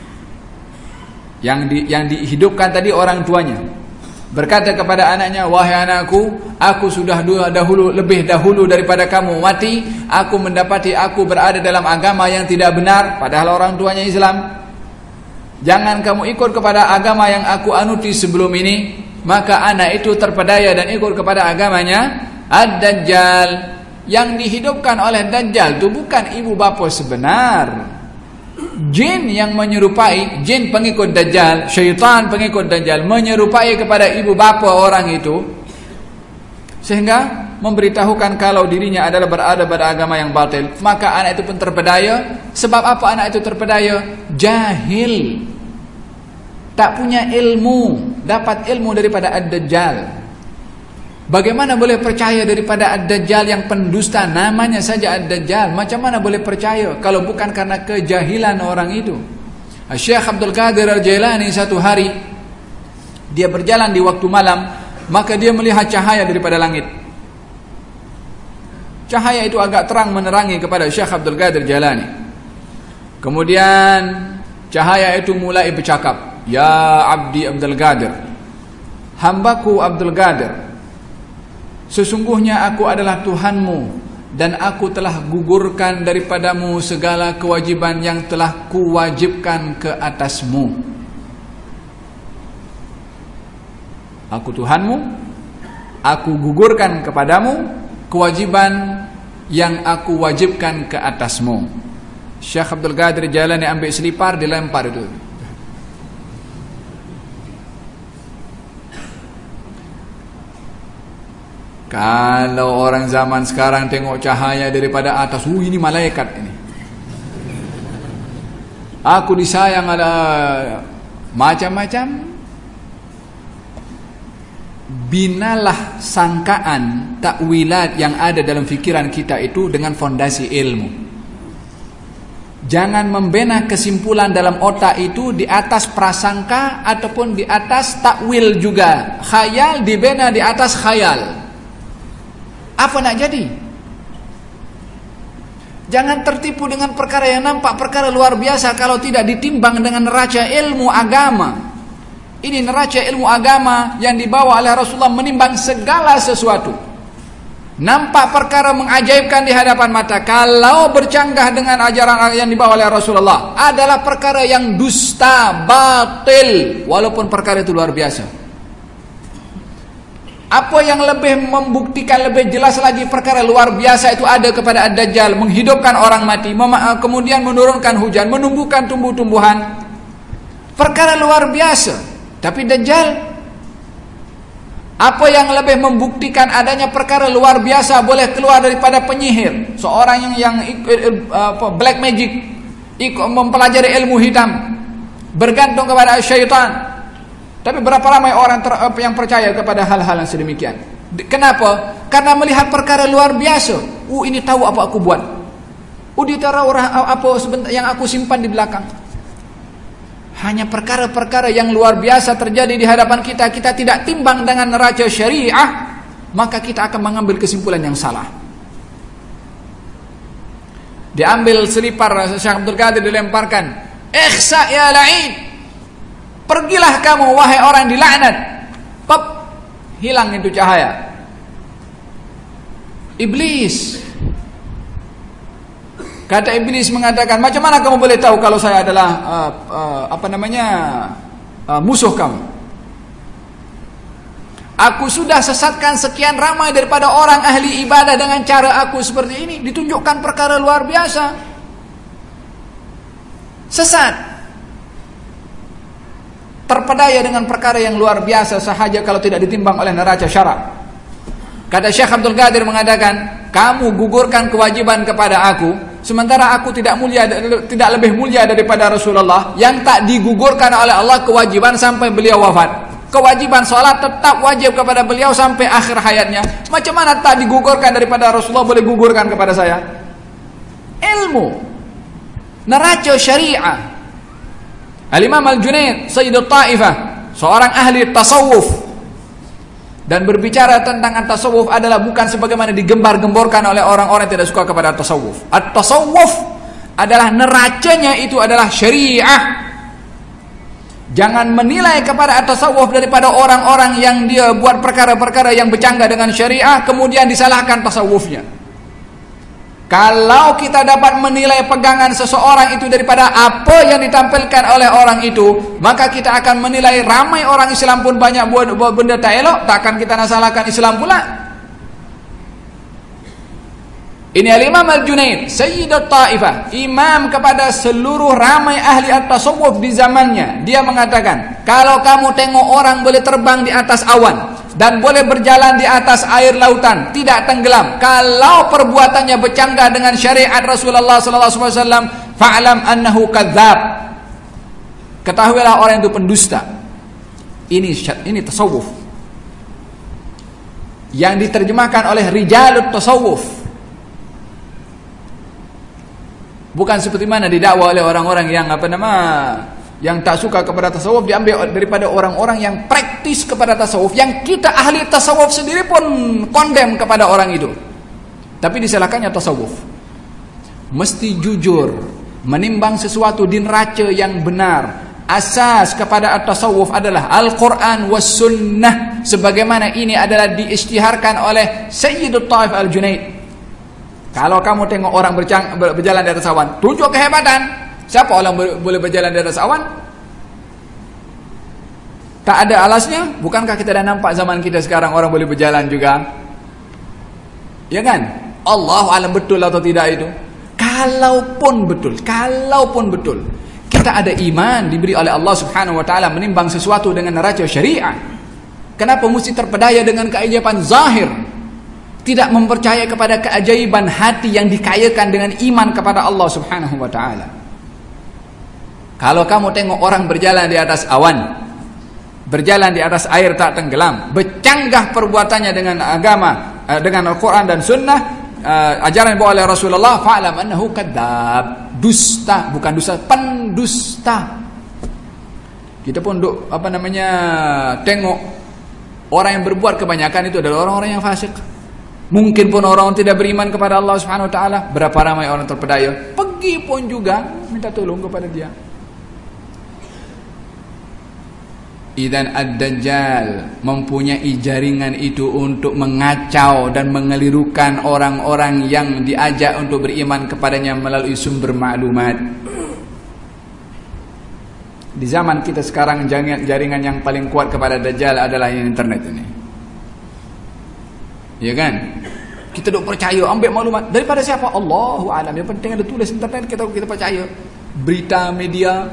Yang di, yang dihidupkan tadi orang tuanya. Berkata kepada anaknya, wahai anakku, aku sudah dahulu lebih dahulu daripada kamu mati, aku mendapati aku berada dalam agama yang tidak benar, padahal orang tuanya Islam. Jangan kamu ikut kepada agama yang aku anuti sebelum ini. Maka anak itu terpedaya dan ikut kepada agamanya Ad-Dajjal. Yang dihidupkan oleh Dajjal itu bukan ibu bapa sebenar, jin yang menyerupai, jin pengikut Dajjal, syaitan pengikut Dajjal menyerupai kepada ibu bapa orang itu, sehingga memberitahukan kalau dirinya adalah berada pada agama yang batil. Maka anak itu pun terpedaya. Sebab apa anak itu terpedaya? Jahil, tak punya ilmu, dapat ilmu daripada Ad-Dajjal. Bagaimana boleh percaya daripada Ad-Dajjal yang pendusta, namanya saja Ad-Dajjal? Macam mana boleh percaya kalau bukan karena kejahilan orang itu? Syekh Abdul Qadir Al-Jailani satu hari dia berjalan di waktu malam, maka dia melihat cahaya daripada langit. Cahaya itu agak terang menerangi kepada Syekh Abdul Qadir Jailani. Kemudian cahaya itu mulai bercakap, ya Abdi Abdul Qadir, hambaku Abdul Qadir, sesungguhnya aku adalah Tuhanmu dan aku telah gugurkan daripadamu segala kewajiban yang telah kuwajibkan ke atasmu. Aku Tuhanmu, aku gugurkan kepadamu kewajiban yang aku wajibkan ke atasmu. Syekh Abdul Qadir Jailani ambil selipar, dilempar itu. Kalau orang zaman sekarang tengok cahaya daripada atas, uh ini malaikat ini. Aku disayang, ada macam-macam. Binalah sangkaan, takwilat yang ada dalam fikiran kita itu dengan fondasi ilmu. Jangan membina kesimpulan dalam otak itu di atas prasangka ataupun di atas takwil juga. Khayal dibina di atas khayal. Apa nak jadi? Jangan tertipu dengan perkara yang nampak perkara luar biasa kalau tidak ditimbang dengan neraca ilmu agama. Ini neraca ilmu agama yang dibawa oleh Rasulullah menimbang segala sesuatu. Nampak perkara mengajaibkan di hadapan mata, kalau bercanggah dengan ajaran yang dibawa oleh Rasulullah adalah perkara yang dusta, batil, walaupun perkara itu luar biasa. Apa yang lebih membuktikan lebih jelas lagi perkara luar biasa itu ada kepada Ad-Dajjal, menghidupkan orang mati, kemudian menurunkan hujan, menumbuhkan tumbuh-tumbuhan. Perkara luar biasa. Tapi Dajjal, apa yang lebih membuktikan adanya perkara luar biasa boleh keluar daripada penyihir, seorang yang yang uh, black magic, ikut mempelajari ilmu hitam, bergantung kepada syaitan. Tapi berapa ramai orang ter, yang percaya kepada hal-hal yang sedemikian? Kenapa? Karena melihat perkara luar biasa. Oh, ini tahu apa aku buat. Oh, dia tahu apa sebentar yang aku simpan di belakang. Hanya perkara-perkara yang luar biasa terjadi di hadapan kita, kita tidak timbang dengan neraca syariah, maka kita akan mengambil kesimpulan yang salah. Diambil selipar Syekh Abdul Qadir, dilemparkan, "Ikhsa ya la'in." Pergilah kamu wahai orang dilaknat. Pop, hilang itu cahaya. Iblis. Kata iblis mengatakan, "Macam mana kamu boleh tahu kalau saya adalah uh, uh, apa namanya uh, musuh kamu? Aku sudah sesatkan sekian ramai daripada orang ahli ibadah dengan cara aku seperti ini." Ditunjukkan perkara luar biasa. Sesat. Terpedaya dengan perkara yang luar biasa sahaja kalau tidak ditimbang oleh neraca syarak. Kata Syekh Abdul Qadir mengatakan, "Kamu gugurkan kewajiban kepada aku, sementara aku tidak mulia, tidak lebih mulia daripada Rasulullah yang tak digugurkan oleh Allah kewajiban sampai beliau wafat. Kewajiban salat tetap wajib kepada beliau sampai akhir hayatnya. Macam mana tak digugurkan daripada Rasulullah boleh gugurkan kepada saya?" Ilmu, neraca syariah. Al-Imam Al-Junaid, Sayyidut Ta'ifah, seorang ahli tasawuf, dan berbicara tentang at-tasawuf adalah bukan sebagaimana digembar-gemborkan oleh orang-orang yang tidak suka kepada at-tasawuf. At-tasawuf adalah neracanya itu adalah syariah. Jangan menilai kepada at-tasawuf daripada orang-orang yang dia buat perkara-perkara yang bercanggah dengan syariah kemudian disalahkan tasawufnya. Kalau kita dapat menilai pegangan seseorang itu daripada apa yang ditampilkan oleh orang itu, maka kita akan menilai ramai orang Islam pun banyak buat, buat benda tak elok, takkan kita nak salahkan Islam pula. Ini Al-Imam Al-Junaid, Sayyidut Ta'ifah, imam kepada seluruh ramai ahli at-tasawuf di zamannya. Dia mengatakan, kalau kamu tengok orang boleh terbang di atas awan dan boleh berjalan di atas air lautan, tidak tenggelam, kalau perbuatannya bercanggah dengan syariat Rasulullah sallallahu alaihi wasallam, fa'lam annahu kadzdzab. Ketahuilah orang itu pendusta. Ini ini tasawuf yang diterjemahkan oleh rijalut tasawuf. Bukan seperti mana didakwa oleh orang-orang yang apa nama yang tak suka kepada tasawuf, diambil daripada orang-orang yang praktis kepada tasawuf, yang kita ahli tasawuf sendiri pun kondem kepada orang itu. Tapi disalahkannya tasawuf. Mesti jujur menimbang sesuatu di neraca yang benar. Asas kepada tasawuf adalah Al-Quran was Sunnah, sebagaimana ini adalah diisytiharkan oleh Sayyidut Ta'if Al-Junaid. Kalau kamu tengok orang bercang, ber, berjalan di atas awan, tunjuk kehebatan. Siapa orang ber, boleh berjalan di atas awan? Tak ada alasnya? Bukankah kita dah nampak zaman kita sekarang orang boleh berjalan juga? Ya kan? Allah alam betul atau tidak itu? Kalaupun betul, kalaupun betul, kita ada iman diberi oleh Allah Subhanahu Wa Taala menimbang sesuatu dengan neraca syariah. Kenapa mesti terpedaya dengan keajaiban zahir? Tidak mempercayai kepada keajaiban hati yang dikayakan dengan iman kepada Allah Subhanahu Wa Taala. Kalau kamu tengok orang berjalan di atas awan, berjalan di atas air tak tenggelam, bercanggah perbuatannya dengan agama, dengan Al-Quran dan Sunnah, ajaran yang dibawa oleh Rasulullah, fa'lam annahu kadzdzab. Dusta, bukan dusta, pendusta. Kita pun duk, apa namanya, tengok orang yang berbuat kebanyakan itu adalah orang-orang yang fasik. Mungkin pun orang tidak beriman kepada Allah Subhanahu Wa Taala. Berapa ramai orang terpedaya, pergi pun juga minta tolong kepada dia. Idzan ad-Dajjal mempunyai jaringan itu untuk mengacau dan mengelirukan orang-orang yang diajak untuk beriman kepadanya melalui sumber maklumat. Di zaman kita sekarang, jaringan yang paling kuat kepada Dajjal adalah internet ini. Ya kan? Kita duk percaya, ambil maklumat daripada siapa? Allahu a'lam. Yang penting ada tulis internet, kita kita percaya. Berita media,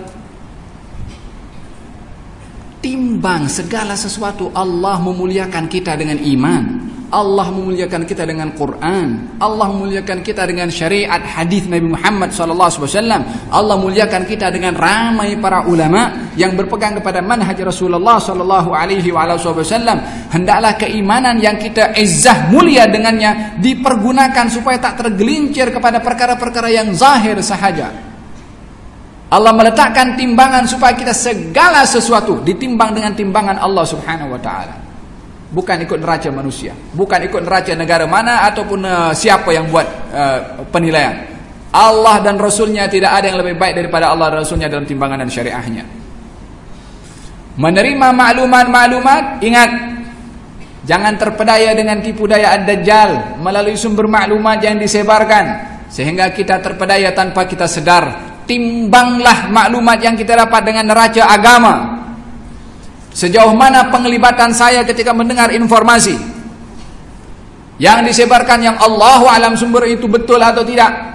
timbang segala sesuatu. Allah memuliakan kita dengan iman. Allah memuliakan kita dengan Quran, Allah memuliakan kita dengan syariat hadis Nabi Muhammad sallallahu alaihi wasallam, Allah memuliakan kita dengan ramai para ulama yang berpegang kepada manhaj Rasulullah sallallahu alaihi wasallam. Hendaklah keimanan yang kita izzah mulia dengannya dipergunakan supaya tak tergelincir kepada perkara-perkara yang zahir sahaja. Allah meletakkan timbangan supaya kita segala sesuatu ditimbang dengan timbangan Allah Subhanahu wa taala. Bukan ikut neraca manusia, bukan ikut neraca negara mana ataupun uh, siapa yang buat uh, penilaian. Allah dan Rasulnya, tidak ada yang lebih baik daripada Allah dan Rasulnya dalam timbangan dan syariahnya. Menerima maklumat-maklumat, ingat, jangan terpedaya dengan tipu daya ad-dajjal melalui sumber maklumat yang disebarkan sehingga kita terpedaya tanpa kita sedar. Timbanglah maklumat yang kita dapat dengan neraca agama. Sejauh mana penglibatan saya ketika mendengar informasi yang disebarkan yang Allahu alam sumber itu betul atau tidak.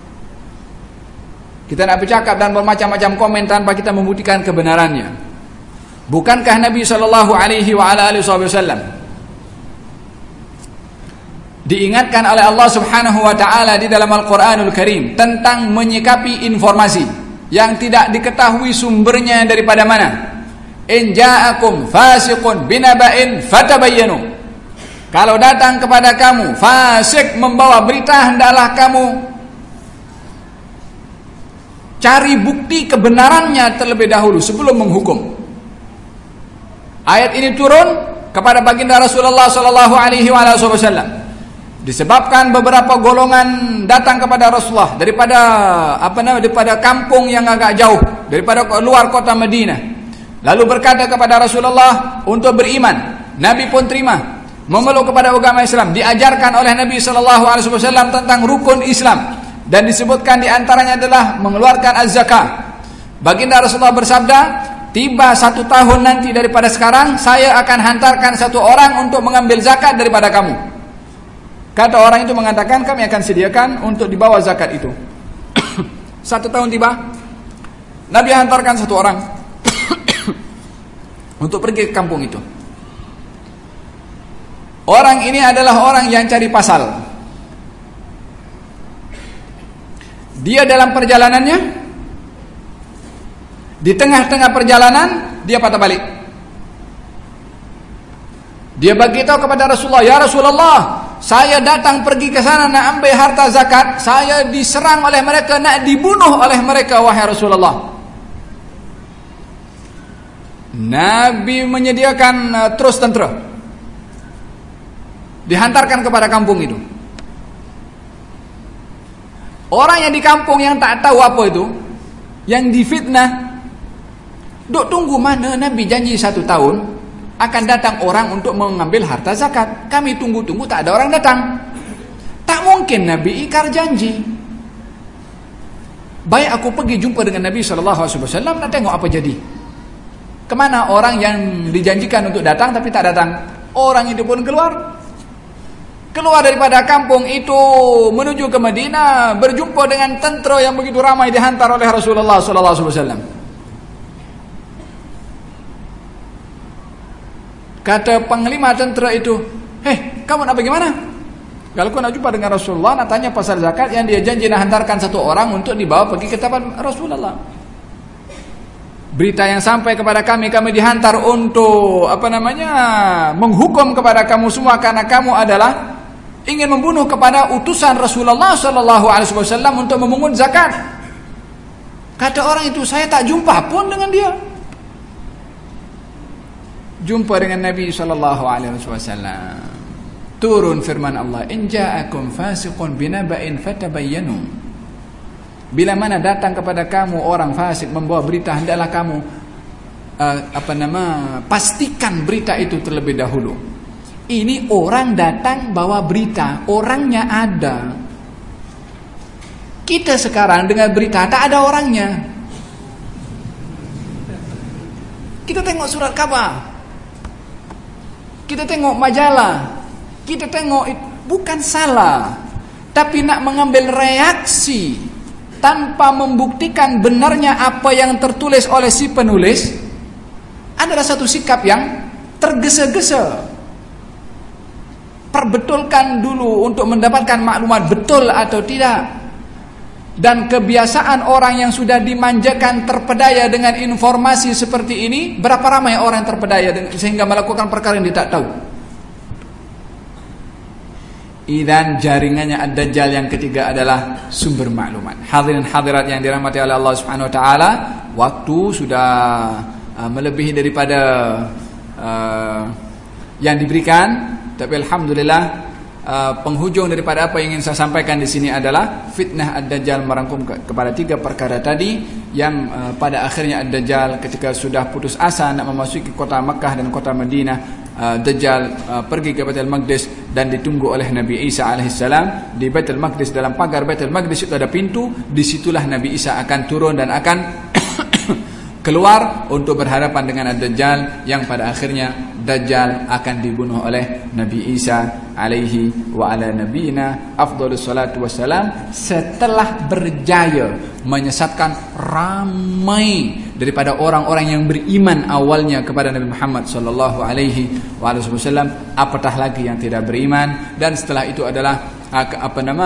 Kita nak bercakap dan bermacam-macam komen tanpa kita membuktikan kebenarannya. Bukankah Nabi sallallahu alaihi wasallam diingatkan oleh Allah Subhanahu wa taala di dalam Al-Qur'anul Karim tentang menyikapi informasi yang tidak diketahui sumbernya daripada mana? In ja'akum fasiqun binaba'in fatabayyanu. Kalau datang kepada kamu fasik membawa berita, hendaklah kamu cari bukti kebenarannya terlebih dahulu sebelum menghukum. Ayat ini turun kepada baginda Rasulullah sallallahu alaihi wasallam disebabkan beberapa golongan datang kepada Rasulullah daripada apa nama daripada kampung yang agak jauh, daripada luar kota Madinah. Lalu berkata kepada Rasulullah untuk beriman. Nabi pun terima, memeluk kepada agama Islam. Diajarkan oleh Nabi sallallahu alaihi wasallam tentang rukun Islam dan disebutkan di antaranya adalah mengeluarkan az-zakah. Baginda Rasulullah bersabda, tiba satu tahun nanti daripada sekarang, saya akan hantarkan satu orang untuk mengambil zakat daripada kamu. Kata orang itu mengatakan, kami akan sediakan untuk dibawa zakat itu. Satu tahun tiba, Nabi hantarkan satu orang untuk pergi ke kampung itu. Orang ini adalah orang yang cari pasal. Dia dalam perjalanannya, di tengah-tengah perjalanan dia patah balik. Dia beritahu kepada Rasulullah, ya Rasulullah, saya datang pergi ke sana nak ambil harta zakat, saya diserang oleh mereka, nak dibunuh oleh mereka wahai Rasulullah. Nabi menyediakan uh, terus tentera, dihantarkan kepada kampung itu. Orang yang di kampung yang tak tahu apa itu, yang difitnah, duk tunggu mana Nabi janji satu tahun akan datang orang untuk mengambil harta zakat. Kami tunggu-tunggu tak ada orang datang. Tak mungkin Nabi ingkar janji. Baik aku pergi jumpa dengan Nabi sallallahu alaihi wasallam, nak tengok apa jadi. Kemana orang yang dijanjikan untuk datang tapi tak datang? Orang itu pun keluar. Keluar daripada kampung itu menuju ke Madinah, berjumpa dengan tentera yang begitu ramai dihantar oleh Rasulullah sallallahu alaihi wasallam. Kata panglima tentera itu, "Hei, kamu nak bagaimana? Kalau kau nak jumpa dengan Rasulullah, nak tanya pasal zakat yang dia janji nak hantarkan satu orang untuk dibawa pergi ke tempat Rasulullah. Berita yang sampai kepada kami, kami dihantar untuk apa namanya menghukum kepada kamu semua karena kamu adalah ingin membunuh kepada utusan Rasulullah sallallahu alaihi wasallam untuk memungut zakat." Kata orang itu, saya tak jumpa pun dengan dia. Jumpa dengan Nabi sallallahu alaihi wasallam. Turun firman Allah, in ja'akum fasiqun binaba'in fatabayyanu. Bila mana datang kepada kamu orang fasik membawa berita, hendaklah kamu uh, apa nama pastikan berita itu terlebih dahulu. Ini orang datang bawa berita, orangnya ada. Kita sekarang dengar berita tak ada orangnya. Kita tengok surat khabar, kita tengok majalah, kita tengok, bukan salah, tapi nak mengambil reaksi tanpa membuktikan benarnya apa yang tertulis oleh si penulis adalah satu sikap yang tergesa-gesa. perbetulkan dulu untuk mendapatkan maklumat betul atau tidak. Dan kebiasaan orang yang sudah dimanjakan terpedaya dengan informasi seperti ini, berapa ramai orang yang terpedaya sehingga melakukan perkara yang dia tak tahu. Idzan jaringannya ad-dajjal yang ketiga adalah sumber maklumat. Hadirin hadirat yang dirahmati oleh Allah Subhanahu wa taala, waktu sudah uh, melebihi daripada uh, yang diberikan, tapi alhamdulillah Uh, penghujung daripada apa yang ingin saya sampaikan di sini adalah fitnah ad-dajjal merangkum ke, kepada tiga perkara tadi yang uh, pada akhirnya ad-dajjal ketika sudah putus asa nak memasuki kota Makkah dan kota Madinah, uh, Dajjal uh, pergi ke Baitul Maqdis dan ditunggu oleh Nabi Isa alaihissalam di Baitul Maqdis. Dalam pagar Baitul Maqdis itu ada pintu, disitulah Nabi Isa akan turun dan akan keluar untuk berhadapan dengan ad-dajjal yang pada akhirnya Dajjal akan dibunuh oleh Nabi Isa alaihi wa ala nabiyina afdhalus salatu wassalam setelah berjaya menyesatkan ramai daripada orang-orang yang beriman awalnya kepada Nabi Muhammad sallallahu alaihi wasallam, apatah lagi yang tidak beriman. Dan setelah itu adalah apa nama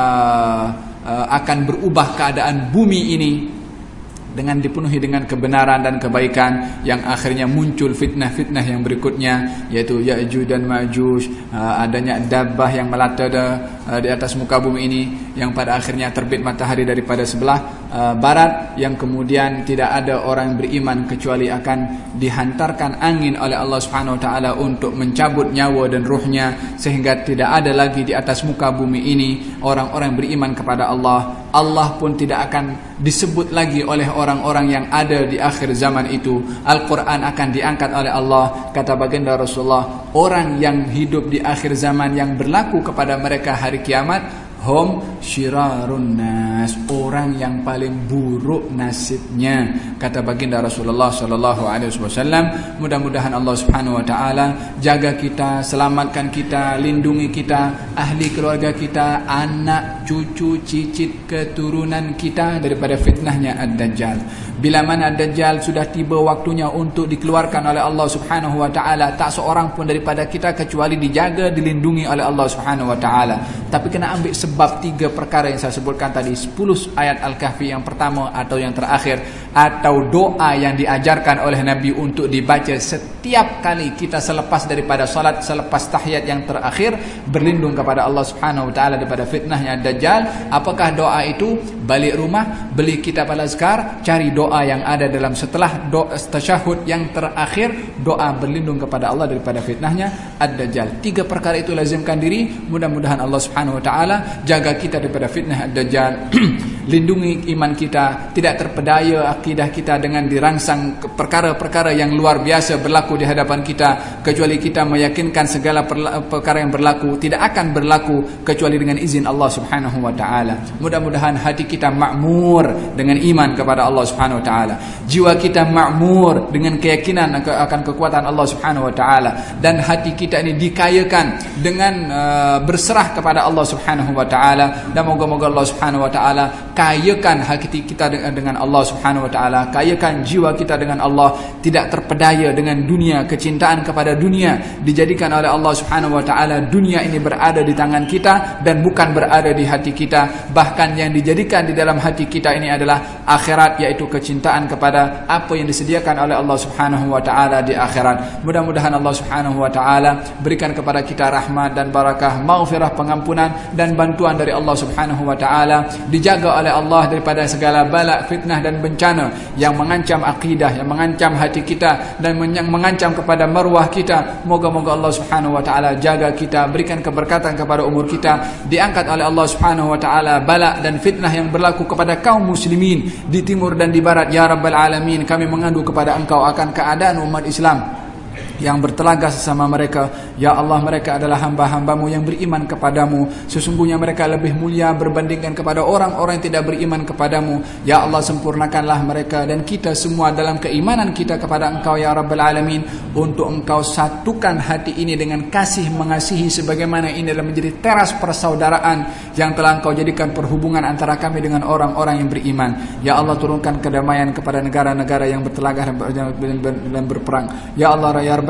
uh, uh, akan berubah keadaan bumi ini dengan dipenuhi dengan kebenaran dan kebaikan, yang akhirnya muncul fitnah-fitnah yang berikutnya, yaitu Ya'juj dan Ma'juj, uh, adanya dabbah yang melata de, uh, di atas muka bumi ini, yang pada akhirnya terbit matahari daripada sebelah uh, barat, yang kemudian tidak ada orang yang beriman kecuali akan dihantarkan angin oleh Allah Subhanahu wa taala untuk mencabut nyawa dan ruhnya, sehingga tidak ada lagi di atas muka bumi ini orang-orang beriman kepada Allah. Allah pun tidak akan disebut lagi oleh orang-orang yang ada di akhir zaman itu. Al-Quran akan diangkat oleh Allah. Kata baginda Rasulullah, orang yang hidup di akhir zaman yang berlaku kepada mereka hari kiamat, hum syirarun nas, orang yang paling buruk nasibnya. Kata baginda Rasulullah sallallahu alaihi wasallam. Mudah-mudahan Allah Subhanahu wa taala jaga kita, selamatkan kita, lindungi kita, ahli keluarga kita, anak, cucu, cicit, keturunan kita daripada fitnahnya ad-dajjal. Bila mana ad-dajjal sudah tiba waktunya untuk dikeluarkan oleh Allah Subhanahu wa taala, tak seorang pun daripada kita kecuali dijaga, dilindungi oleh Allah Subhanahu wa taala. Tapi kena ambil sebab tiga perkara yang saya sebutkan tadi, sepuluh ayat Al-Kahfi yang pertama atau yang terakhir, atau doa yang diajarkan oleh Nabi untuk dibaca setiap kali kita selepas daripada salat, selepas tahiyat yang terakhir, berlindung kepada Allah Subhanahu wa taala daripada fitnahnya ad-dajjal. Apakah doa itu? Balik rumah, beli kitab al-azkar, cari doa yang ada dalam setelah doa tasyahud yang terakhir, doa berlindung kepada Allah daripada fitnahnya ad-dajjal. Tiga perkara itu lazimkan diri. Mudah-mudahan Allah Subhanahu wa taala jaga kita daripada fitnah ad-dajjal. Lindungi iman kita, tidak terpedaya akidah kita dengan dirangsang perkara-perkara yang luar biasa berlaku di hadapan kita, kecuali kita meyakinkan segala perkara yang berlaku tidak akan berlaku kecuali dengan izin Allah Subhanahu wa taala. Mudah-mudahan hati kita makmur dengan iman kepada Allah Subhanahu wa taala, jiwa kita makmur dengan keyakinan akan kekuatan Allah Subhanahu wa taala, dan hati kita ini dikayakan dengan uh, berserah kepada Allah Subhanahu wa taala. Dan moga-moga Allah Subhanahu wa taala kayakan hati kita dengan Allah Subhanahu wa taala, kayakan jiwa kita dengan Allah, tidak terpedaya dengan dunia, kecintaan kepada dunia, dijadikan oleh Allah Subhanahu wa taala dunia ini berada di tangan kita dan bukan berada di hati kita. Bahkan yang dijadikan di dalam hati kita ini adalah akhirat, yaitu kecintaan kepada apa yang disediakan oleh Allah Subhanahu wa taala di akhirat. Mudah-mudahan Allah Subhanahu wa taala berikan kepada kita rahmat dan barakah, maghfirah, pengampunan dan bantuan dari Allah Subhanahu wa taala, dijaga oleh Allah daripada segala bala, fitnah dan bencana yang mengancam akidah, yang mengancam hati kita dan yang mengancam kepada maruah kita. Moga-moga Allah Subhanahu wa taala jaga kita, berikan keberkatan kepada umur kita, diangkat oleh Allah Subhanahu wa taala bala dan fitnah yang berlaku kepada kaum muslimin di timur dan di barat. Ya Rabbal Alamin, kami mengadu kepada Engkau akan keadaan umat Islam yang bertelaga sesama mereka. Ya Allah, mereka adalah hamba-hambamu yang beriman kepadamu. Sesungguhnya mereka lebih mulia berbandingkan kepada orang-orang yang tidak beriman kepadamu. Ya Allah, sempurnakanlah mereka dan kita semua dalam keimanan kita kepada Engkau ya Rabbal Alamin, untuk Engkau satukan hati ini dengan kasih mengasihi, sebagaimana ini adalah menjadi teras persaudaraan yang telah Engkau jadikan perhubungan antara kami dengan orang-orang yang beriman. Ya Allah, turunkan kedamaian kepada negara-negara yang bertelaga dan berperang. Ya Allah, ya Rabbal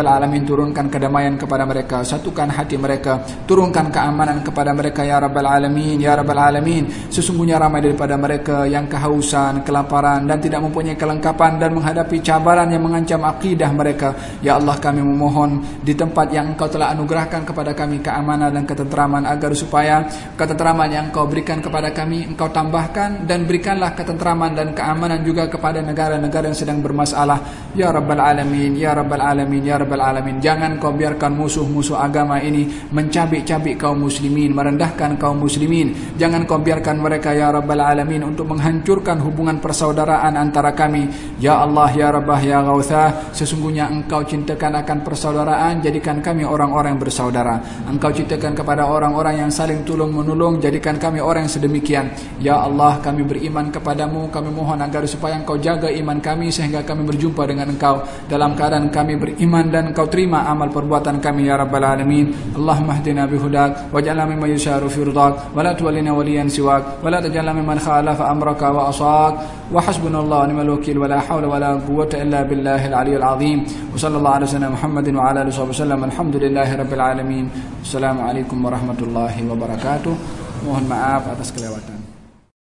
Rabbal Alamin, turunkan kedamaian kepada mereka, satukan hati mereka, turunkan keamanan kepada mereka ya Rabbal Alamin, ya Rabbal Alamin. Sesungguhnya ramai daripada mereka yang kehausan, kelaparan dan tidak mempunyai kelengkapan dan menghadapi cabaran yang mengancam akidah mereka. Ya Allah, kami memohon di tempat yang Engkau telah anugerahkan kepada kami keamanan dan ketenteraman, agar supaya ketenteraman yang Engkau berikan kepada kami Engkau tambahkan, dan berikanlah ketenteraman dan keamanan juga kepada negara-negara yang sedang bermasalah ya Rabbal Alamin, ya Rabbal Alamin, ya Rabbal Alamin. Jangan Kau biarkan musuh-musuh agama ini mencabik-cabik kaum muslimin, merendahkan kaum muslimin. Jangan Kau biarkan mereka ya Rabbal Alamin untuk menghancurkan hubungan persaudaraan antara kami. Ya Allah, ya Rabbah, ya Ghawthah, sesungguhnya Engkau cintakan akan persaudaraan, jadikan kami orang-orang yang bersaudara. Engkau cintakan kepada orang-orang yang saling tolong-menolong, jadikan kami orang yang sedemikian. Ya Allah, kami beriman kepadamu, kami mohon agar supaya Engkau jaga iman kami sehingga kami berjumpa dengan Engkau dalam keadaan kami beriman dan Engkau terima amal perbuatan kami ya Rabbal Alamin. Allahumma hdina bihudak waj'alna mimman yusharu fi ridak wa la tuwallina waliyan siwak wa la tajalna mimman khalafa amraka wa asak wa hasbunallahu wa ni'mal wakil wa la hawla wa la quwwata illa billahil aliyyil azim. Wa sallallahu ala sayyidina Muhammadin wa ala alihi wasallam. Alhamdulillahi rabbil alamin. Assalamualaikum warahmatullahi wabarakatuh. Mohon maaf atas kelewatan.